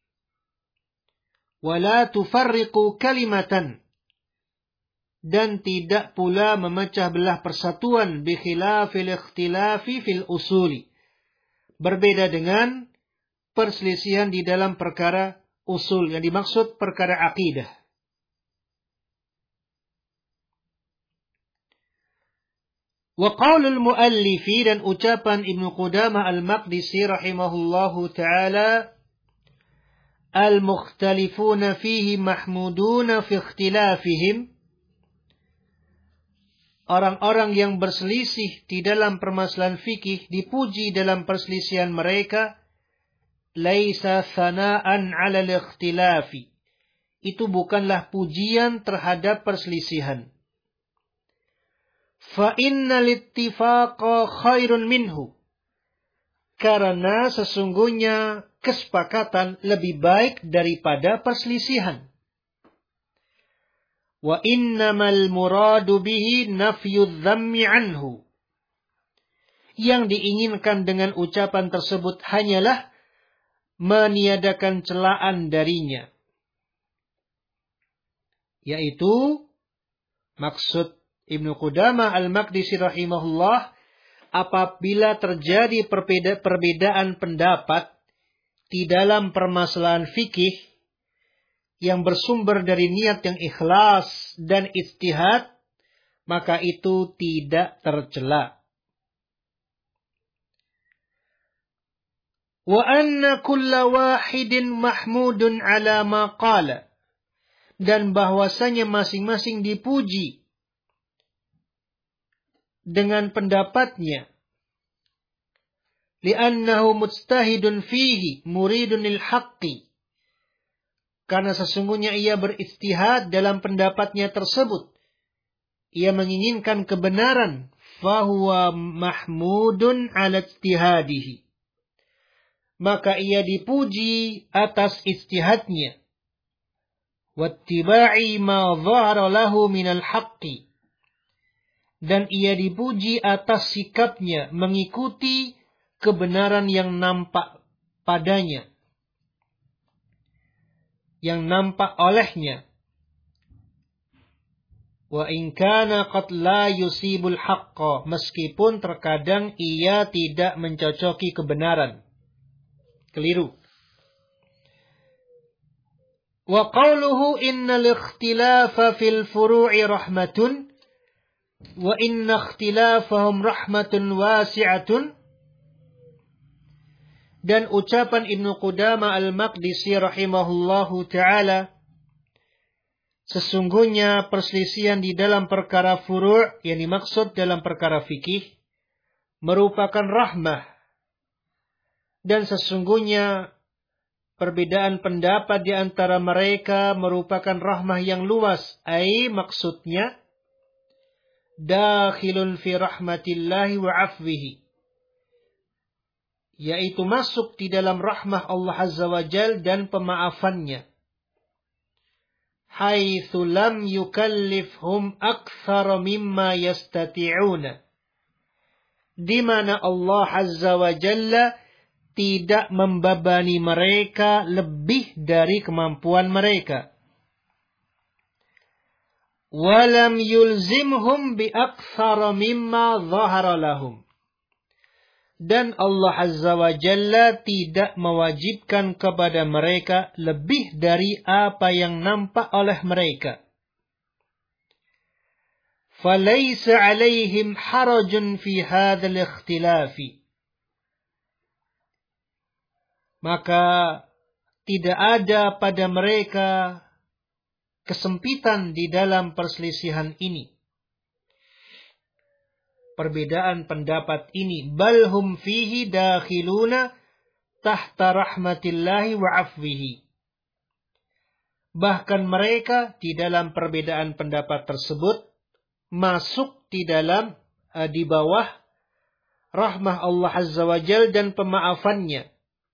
Wala tufarriqu kalimatan. Dan tidak pula memecah belah persatuan bi khilafil ikhtilafi fil usuli. Berbeda dengan perselisihan di dalam perkara usul, yang dimaksud perkara akidah. Wa qaulul muallifi, dan ucapan Ibnu Qudamah al-Maqdisi rahimahullahu ta'ala, al-mukhtalifuna fihi mahmuduna fi ikhtilafihim. Orang-orang yang berselisih di dalam permasalahan fikih dipuji dalam perselisihan mereka. Laisa sana'an 'ala al-ikhtilafi. Itu bukanlah pujian terhadap perselisihan. Fa innal ittifaqa khairun minhu. Karena sesungguhnya kesepakatan lebih baik daripada perselisihan. Wa innamal muradu bihi nafyudz dzammi anhu. Yang diinginkan dengan ucapan tersebut hanyalah meniadakan celaan darinya. Yaitu maksud Ibnu Qudamah al-Maqdisi rahimahullah, apabila terjadi perbedaan pendapat di dalam permasalahan fikih yang bersumber dari niat yang ikhlas dan ijtihad, maka itu tidak tercela. Wa anna kulla wahidin mahmudun ala ma qala. Dan bahwasanya masing-masing dipuji dengan pendapatnya. Li'annahu mujtahidun fihi muridun lil haqqi. Karena sesungguhnya ia berijtihad dalam pendapatnya tersebut. Ia menginginkan kebenaran. Fahuwa mahmudun ala ijtihadihi. Maka ia dipuji atas ijtihadnya. Wattiba'i ma dhahara lahu minal haqqi. Dan ia dipuji atas sikapnya mengikuti kebenaran yang nampak padanya, yang nampak olehnya. Wa in kana qad la yusibul haqqa. Meskipun terkadang ia tidak mencocoki kebenaran. Keliru. Wa qawluhu innal ikhtilafa fil furu'i rahmatun wa inna ikhtilafahum rahmatun wasi'atun. Dan ucapan Ibnu Qudamah al-Maqdisi rahimahullahu ta'ala, Sesungguhnya perselisihan di dalam perkara furu' yang dimaksud dalam perkara fikih merupakan rahmah. Dan sesungguhnya perbedaan pendapat di antara mereka merupakan rahmah yang luas. Maksudnya dakhilun fi rahmatillahi wa afwihi, yaitu masuk di dalam rahmah Allah Azza wa Jal dan pemaafannya. Haitsu lam yukallifhum aktsara mimma yastati'una, di mana Allah Azza wa Jalla tidak membebani mereka lebih dari kemampuan mereka. Walam yulzimhum bi aktsara mimma dhahara lahum, dan Allah Azza wa Jalla tidak mewajibkan kepada mereka lebih dari apa yang nampak oleh mereka. Falaysa alaihim harajun fi hadzal ikhtilafi, maka tidak ada pada mereka kesempitan di dalam perselisihan ini, perbedaan pendapat ini. Balhum fihi dakhiluna tahta rahmatillahi wa afwihi, bahkan mereka di dalam perbedaan pendapat tersebut masuk di dalam di bawah rahmah Allah Azza wa Jal dan pemaafannya.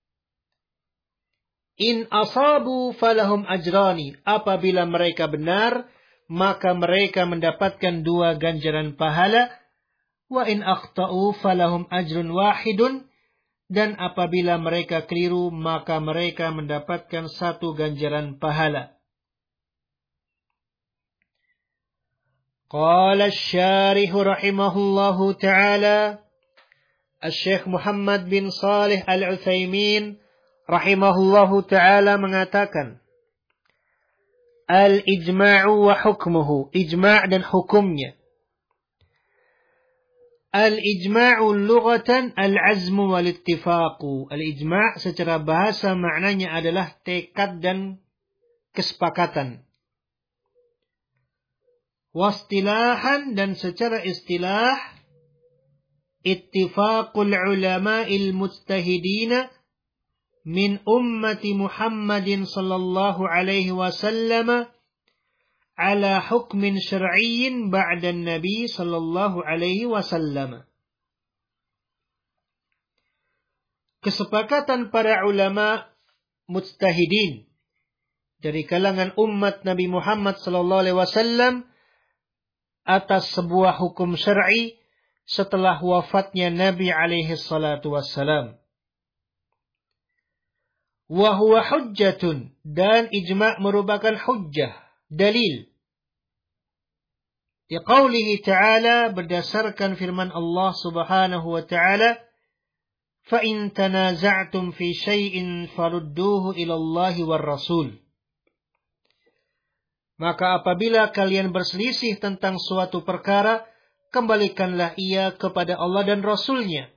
In asabu falahum ajrani, apabila mereka benar maka mereka mendapatkan 2 ganjaran pahala. Wa in akhta'u falahum ajrun wahidun, dan apabila mereka keliru maka mereka mendapatkan 1 ganjaran pahala. Qala asy-syarih rahimahullahu ta'ala, Asy-Syaikh Muhammad bin Shalih Al-Utsaimin rahimahullahu ta'ala mengatakan, al-ijma'u wa hukmuhu, ijma' dan hukumnya. Al-ijma'u lughatan al-azmu wal-ittifaqu. Al-ijma' secara bahasa maknanya adalah tekad dan kesepakatan. Wastilahan, dan secara istilah ittifaqul ulama'il mujtahidina min ummati Muhammadin sallallahu alaihi wasallam ala hukmin syar'iyyin ba'da Nabi sallallahu alaihi wasallam. Kesepakatan para ulama mujtahidin dari kalangan umat Nabi Muhammad sallallahu alaihi wasallam atas sebuah hukum syar'i setelah wafatnya Nabi alaihi salatu wassalam. Wa huwa hujjatun, dan ijma' merupakan hujjah, dalil. Di qaulihi ta'ala, berdasarkan firman Allah subhanahu wa ta'ala, fa in tanaza'tum fi syai'in farudduhu ila Allahi war Rasul. Maka apabila kalian berselisih tentang suatu perkara, kembalikanlah ia kepada Allah dan Rasulnya.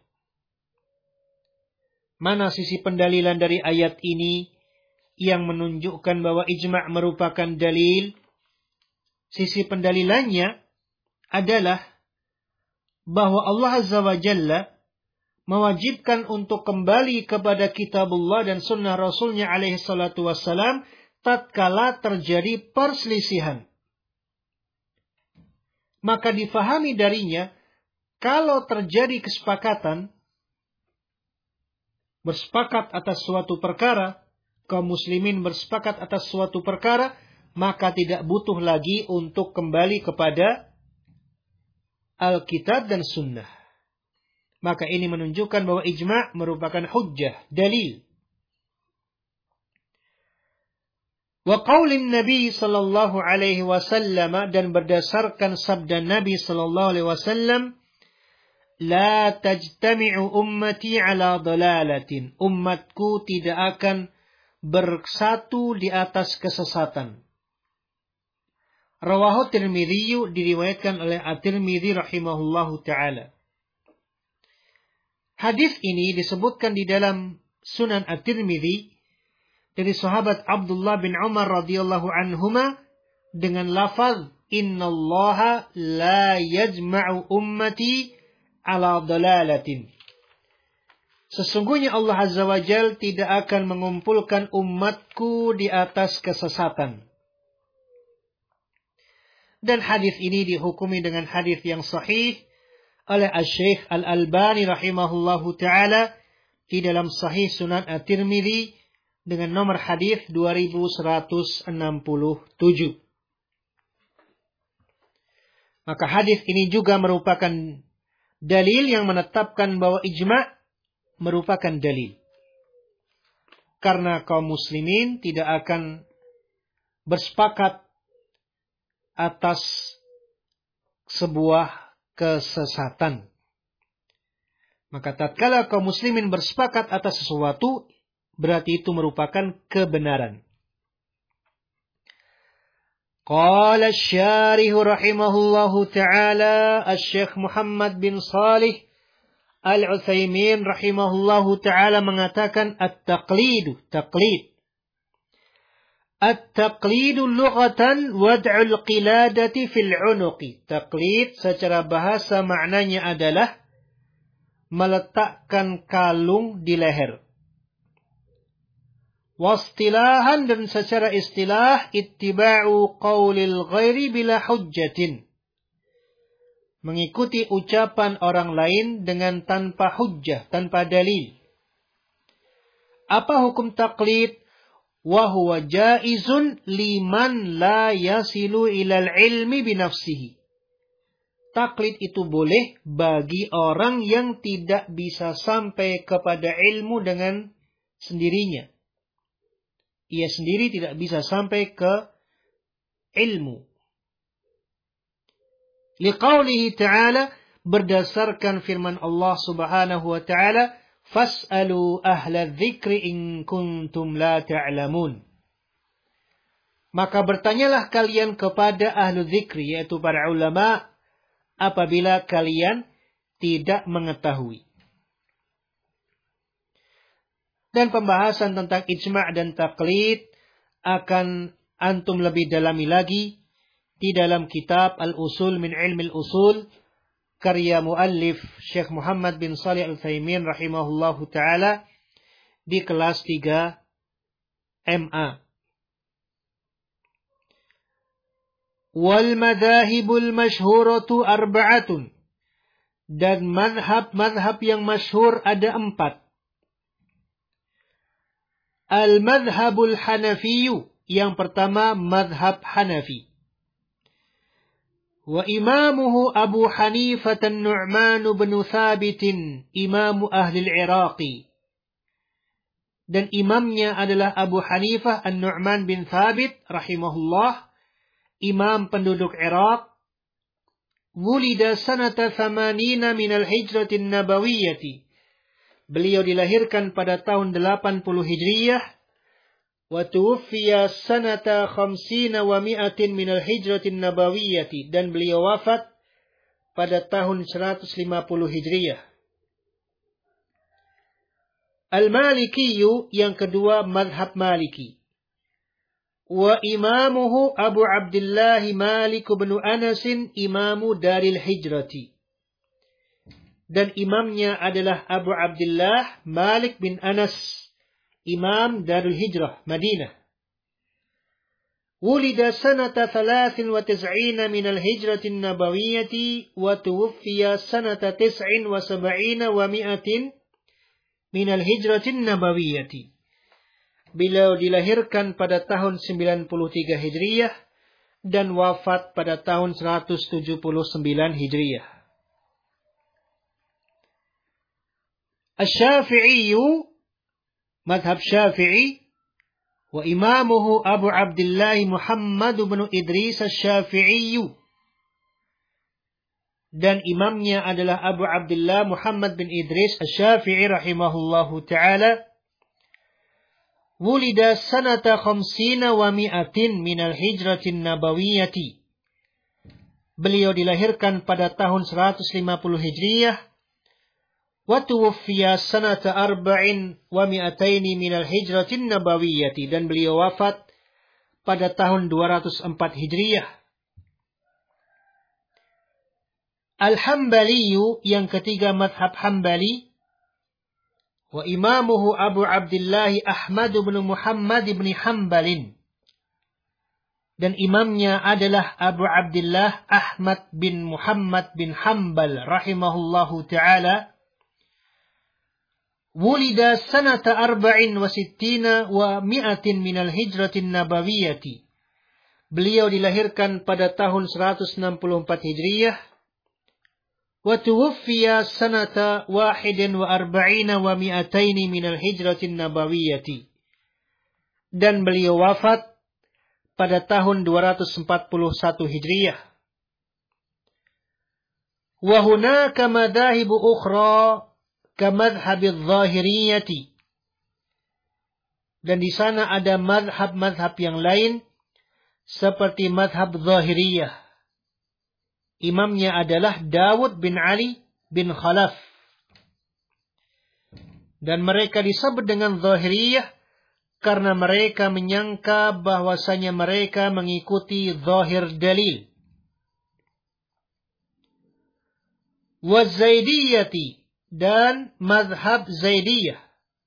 Mana sisi pendalilan dari ayat ini yang menunjukkan bahwa ijma' merupakan dalil? Sisi pendalilannya adalah bahwa Allah Azza wa Jalla mewajibkan untuk kembali kepada kitabullah dan sunnah Rasulnya alaihi salatu wassalam tatkala terjadi perselisihan. Maka difahami darinya, kalau terjadi kesepakatan, bersepakat atas suatu perkara, kaum muslimin bersepakat atas suatu perkara, maka tidak butuh lagi untuk kembali kepada Alkitab dan Sunnah. Maka ini menunjukkan bahwa ijma' merupakan hujjah, dalil. Wa qaulin Nabi sallallahu alaihi wasallam, dan berdasarkan sabda Nabi sallallahu alaihi wasallam, la tajtami'u ummati ala dalalatin. Umatku tidak akan bersatu di atas kesesatan. Rawahu Tirmidzi, diriwayatkan oleh At-Tirmidzi rahimahullahu ta'ala. Hadis ini disebutkan di dalam Sunan At-Tirmidzi dari sahabat Abdullah bin Umar radhiyallahu anhuma, dengan lafaz innallaha la yajma'u ummati ala dhalalatin. Sesungguhnya Allah Azza wa Jalla tidak akan mengumpulkan umatku di atas kesesatan. Dan hadis ini dihukumi dengan hadis yang sahih oleh Asy-Syaikh Al-Albani rahimahullahu taala di dalam Sahih Sunan At-Tirmidzi dengan nomor hadis 2167. Maka hadis ini juga merupakan dalil yang menetapkan bahwa ijma' merupakan dalil. Karena kaum muslimin tidak akan bersepakat atas sebuah kesesatan. Maka tatkala kaum muslimin bersepakat atas sesuatu, berarti itu merupakan kebenaran. Qala asy-syarih rahimahullahu ta'ala Asy-Syaikh Muhammad bin Shalih Al-Utsaimin rahimahullahu ta'ala mengatakan at-taqlid. At-taqlidu lughatan wad'ul qiladati fil 'unuqi. Taqlid secara bahasa maknanya adalah meletakkan kalung di leher. Wastilahan dan secara istilah ittiba'u qaulil ghairi bila hujjatin. Mengikuti ucapan orang lain dengan tanpa hujjah, tanpa dalil. Apa hukum taqlid? Wahuwa jaizun liman la yasilu ilal ilmi binafsihi. Taklid itu boleh bagi orang yang tidak bisa sampai kepada ilmu dengan sendirinya. Ia sendiri tidak bisa sampai ke ilmu. Liqaulihi ta'ala, berdasarkan firman Allah subhanahu wa ta'ala, Fas'alu ahla dzikri in kuntum la ta'lamun. Maka bertanyalah kalian kepada ahlu dzikri, yaitu para ulama, apabila kalian tidak mengetahui. Dan pembahasan tentang ijma' dan taqlid akan antum lebih dalami lagi di dalam kitab Al-Usul min Ilmi Al-Usul, karya muallif Syekh Muhammad bin Shalih Al-Utsaimin rahimahullahu taala di kelas 3 MA. Wal madzahibul masyhuratu arba'atun. Dan madhab yang masyhur ada 4. Al-madhhabul Hanafi, yang pertama madhab Hanafi. Wa imamuhu Abu Hanifah an-Nu'man bin Thabit, imam ahli al-Iraqi. Dan imamnya adalah Abu Hanifah an-Nu'man bin Thabit rahimahullah, imam penduduk Irak. Wulida sanata 80 min al-hijrati an-nabawiyyati. Beliau dilahirkan pada tahun 80 Hijriyah. Wa tuwfiya sanata 50 wa 100 min al-hijrati an-nabawiyyati, dan beliau wafat pada tahun 150 Hijriyah. Al-Maliki, yang kedua madhab Maliki. Wa imamuhu Abu Abdullah Malik bin Anas, imamu Daril Hijrati. Dan imamnya adalah Abu Abdullah Malik bin Anas, imam Darul Hijrah Madinah. Wulida sanata 93 min al-hijrati an-nabawiyyati wa tuwfiya sanata 79 wa 100 min al-hijrati an-nabawiyyati. Beliau dilahirkan pada tahun 93 Hijriyah dan wafat pada tahun 179 Hijriyah. Asy-Syafi'i, madhab Syafi'i, wa imamuhu Abu Abdullah Muhammad bin Idris Asy-Syafi'i. Dan imamnya adalah Abu Abdullah Muhammad bin Idris Asy-Syafi'i rahimahullahu ta'ala. Wulida sanata 50 wa 100 min al-hijrati an-nabawiyyati. Beliau dilahirkan pada tahun 150 Hijriyah. Wa tuwfiya sanata 40 wa 200 min al-hijrati an-nabawiyyati, dan beliau wafat pada tahun 204 Hijriah. Al-Hambaliyu, yang ketiga madhab Hambali, wa imamuhu Abu Abdullah Ahmad bin Muhammad bin Hambalin. Dan imamnya adalah Abu Abdullah Ahmad bin Muhammad bin Hambal rahimahullahu ta'ala. Wulida sanata 64 wa mi'atin minal hijratin nabawiyati. Beliau dilahirkan pada tahun 164 Hijriah. Wa tuwuffiya sanata 41 wa mi'ataini minal hijratin nabawiyati. Dan beliau wafat pada tahun 241 Hijriah. Wa hunaka madhahibu ukhra kamadhhabidz zahiriyati. Dan di sana ada madhab-madhab yang lain seperti madhab zahiriyah. Imamnya adalah Dawud bin Ali bin Khalaf. Dan mereka disebut dengan zahiriyah karena mereka menyangka bahwasanya mereka mengikuti zahir dalil. Wa zaidiyati, dan madhab zaidiyah.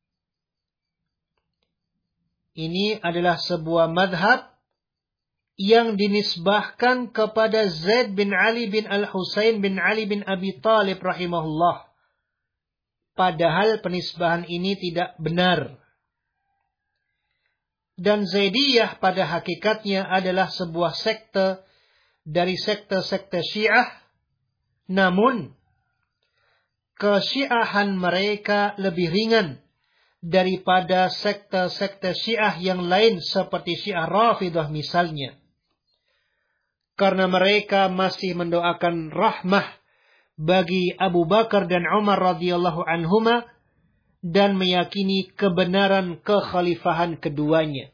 Ini adalah sebuah madhab yang dinisbahkan kepada Zaid bin Ali bin Al-Husain bin Ali bin Abi Talib rahimahullah. Padahal penisbahan ini tidak benar. Dan Zaidiyah pada hakikatnya adalah sebuah sekte dari sekte-sekte Syiah. Namun, kesyiahan mereka lebih ringan daripada sekte-sekte Syiah yang lain seperti Syiah Rafidah misalnya. Karena mereka masih mendoakan rahmah bagi Abu Bakar dan Umar radhiyallahu anhuma dan meyakini kebenaran kekhalifahan keduanya.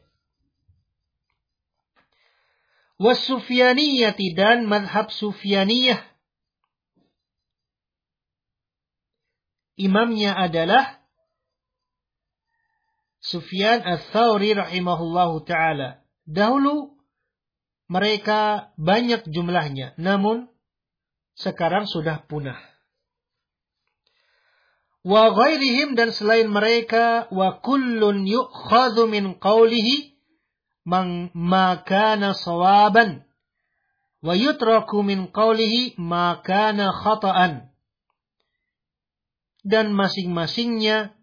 Was-Sufyaniyati, dan madhab Sufyaniyah. Imamnya adalah Sufyan Ats-Tsauri rahimahullahu ta'ala. Dahulu mereka banyak jumlahnya, namun sekarang sudah punah. Wa ghairihim, dan selain mereka, wa kullun yu'khadhu min qawlihi ma kana sawaban wa yutraku min qawlihi ma kana khata'an. Dan masing-masingnya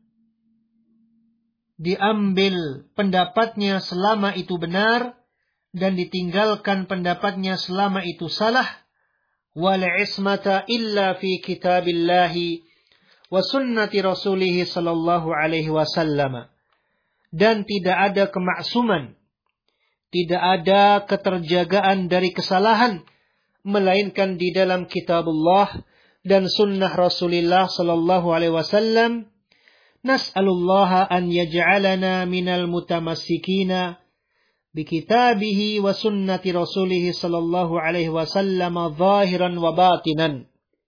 diambil pendapatnya selama itu benar dan ditinggalkan pendapatnya selama itu salah. Wal ismata illa fi kitabillahi wa sunnati rasulih sallallahu alaihi wasallam. Dan tidak ada kemaksuman, tidak ada keterjagaan dari kesalahan melainkan di dalam kitabullah dan sunnah Rasulullah sallallahu alaihi wasallam. Nas'alullaha an yaj'alana minal mutamassikina bikitabihi wa sunnati rasulih sallallahu alaihi wasallam zahiran wa batinan.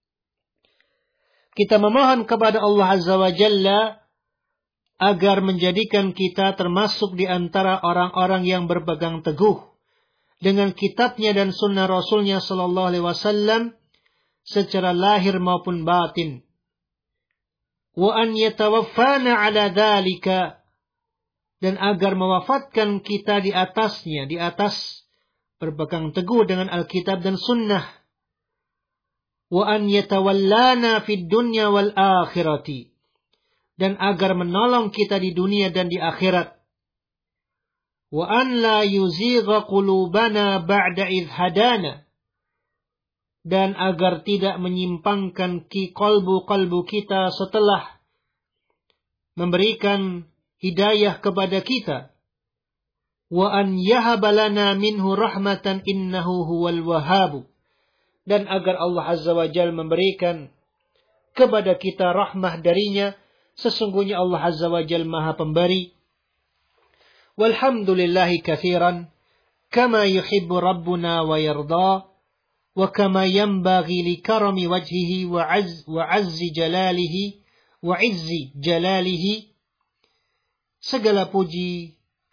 Kita memohon kepada Allah Azza wa Jalla agar menjadikan kita termasuk di antara orang-orang yang berpegang teguh dengan kitabnya dan sunnah Rasulnya sallallahu alaihi wasallam secara lahir maupun batin. Wa an yatawaffana ala dzalika, dan agar mewafatkan kita di atasnya, di atas berpegang teguh dengan Alkitab dan Sunnah. Wa an yatawallana fid dunya wal akhirati, dan agar menolong kita di dunia dan di akhirat. Wa an la yuzigha qulubana ba'da idh hadana, dan agar tidak menyimpangkan qalbu kita setelah memberikan hidayah kepada kita. Wa an yahabalana minhu rahmatan innahu huwal wahhab, dan agar Allah Azza wa Jalla memberikan kepada kita rahmah darinya, sesungguhnya Allah Azza wa Jalla Maha Pemberi. Walhamdulillahi katsiran kama yuhibbu rabbuna wa yarda wa kama yanbaghi li karami wajhihi wa azzi jalalihi wa izzi jalalihi. Segala puji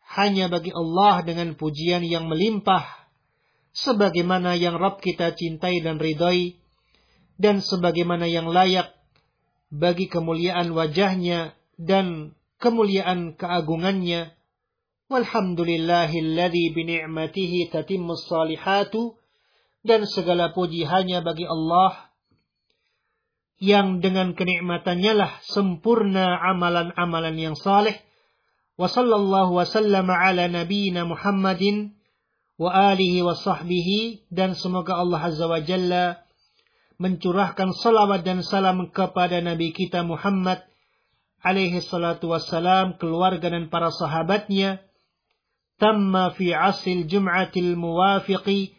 hanya bagi Allah dengan pujian yang melimpah, sebagaimana yang Rabb kita cintai dan ridhai, dan sebagaimana yang layak bagi kemuliaan wajahnya dan kemuliaan keagungannya. Walhamdulillahilladzi bini'matihi tatimmus salihatu, dan segala puji hanya bagi Allah yang dengan kenikmatannya lah sempurna amalan-amalan yang saleh. Wa sallallahu wa sallama ala nabiyyina Muhammadin wa alihi wa sahbihi, dan semoga Allah Azza wa Jalla mencurahkan salawat dan salam kepada Nabi kita Muhammad alaihi salatu wassalam, keluarga dan para sahabatnya. Tamma fi asil jum'atil muwafiqi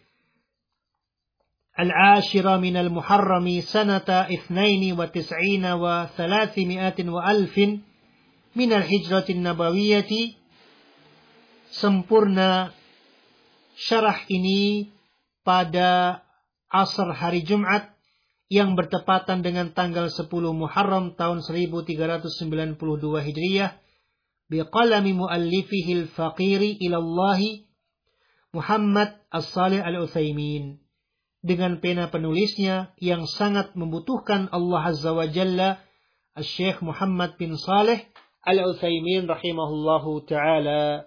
al-ashira minal muharrami sanata 92 wa 300 wa alfin minal hijratin nabawiyyati. Sempurna syarah ini pada asar hari Jumat yang bertepatan dengan tanggal 10 Muharram tahun 1392 Hijriyah, biqalami muallifihil faqiri ilallahi Muhammad As-Salih Al-Utsaimin, dengan pena penulisnya yang sangat membutuhkan Allah Azza wa Jalla, Syekh Muhammad bin Salih Al-Utsaimin rahimahullahu ta'ala.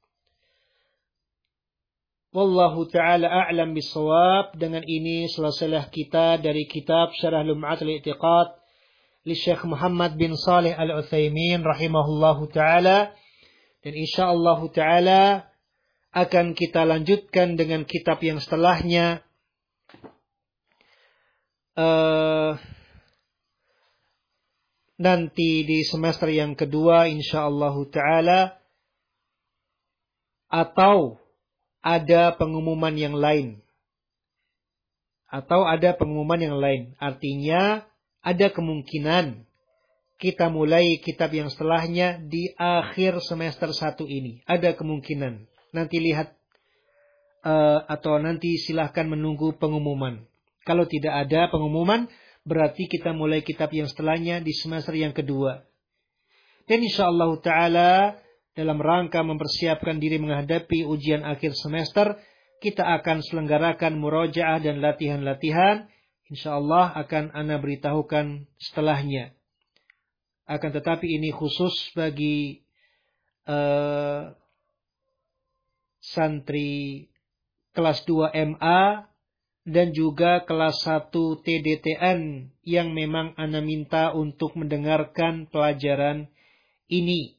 Wallahu ta'ala a'lam bisawab. Dengan ini selesailah kita dari kitab Syarah Lum'atul I'tiqad li Syekh Muhammad bin Salih Al-Utsaimin rahimahullahu ta'ala. Dan insyaallah ta'ala akan kita lanjutkan dengan kitab yang setelahnya. Nanti di semester yang kedua insyaallah ta'ala, atau ada pengumuman yang lain. Artinya ada kemungkinan kita mulai kitab yang setelahnya di akhir semester 1 ini. Ada kemungkinan. Nanti lihat atau nanti silahkan menunggu pengumuman. Kalau tidak ada pengumuman, berarti kita mulai kitab yang setelahnya di semester yang kedua. Dan insyaallah ta'ala dalam rangka mempersiapkan diri menghadapi ujian akhir semester, kita akan selenggarakan murojaah dan latihan-latihan. Insyaallah akan ana beritahukan setelahnya. Akan tetapi ini khusus bagi santri kelas 2 MA dan juga kelas 1 TDTN yang memang ana minta untuk mendengarkan pelajaran ini.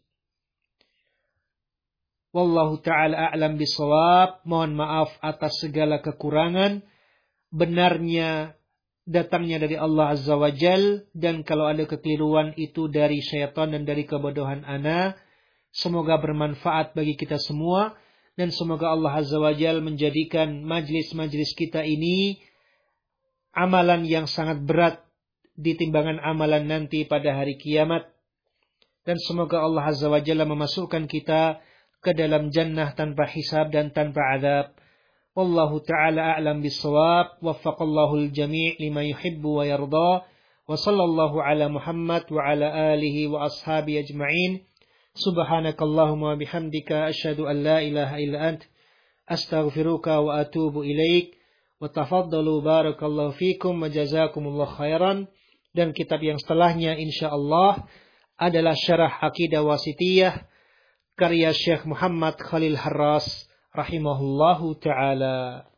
Wallahu ta'ala a'lam bisawab. Mohon maaf atas segala kekurangan. Benarnya datangnya dari Allah Azza wa Jal, dan kalau ada kekeliruan itu dari syaitan dan dari kebodohan ana. Semoga bermanfaat bagi kita semua, dan semoga Allah Azza wa Jal menjadikan majlis-majlis kita ini amalan yang sangat berat di timbangan amalan nanti pada hari kiamat. Dan semoga Allah Azza wa Jalla memasukkan kita ke dalam jannah tanpa hisab dan tanpa azab. Wallahu ta'ala a'lam bis-shawab. Waffaqallahu al-jami' lima yuhibbu wa yarda. Wa sallallahu ala Muhammad wa ala alihi wa ashabi ajma'in. Subhanakallahumma wa bihamdika asyhadu an la ilaha illa ant astaghfiruka wa atubu ilaik. Wa tafaddalu barakallahu fikum wa jazakumullahu khairan. Dan kitab yang setelahnya insyaallah adalah Syarah Aqidah Wasithiyah karya Syekh Muhammad Khalil Harras rahimahullahu ta'ala.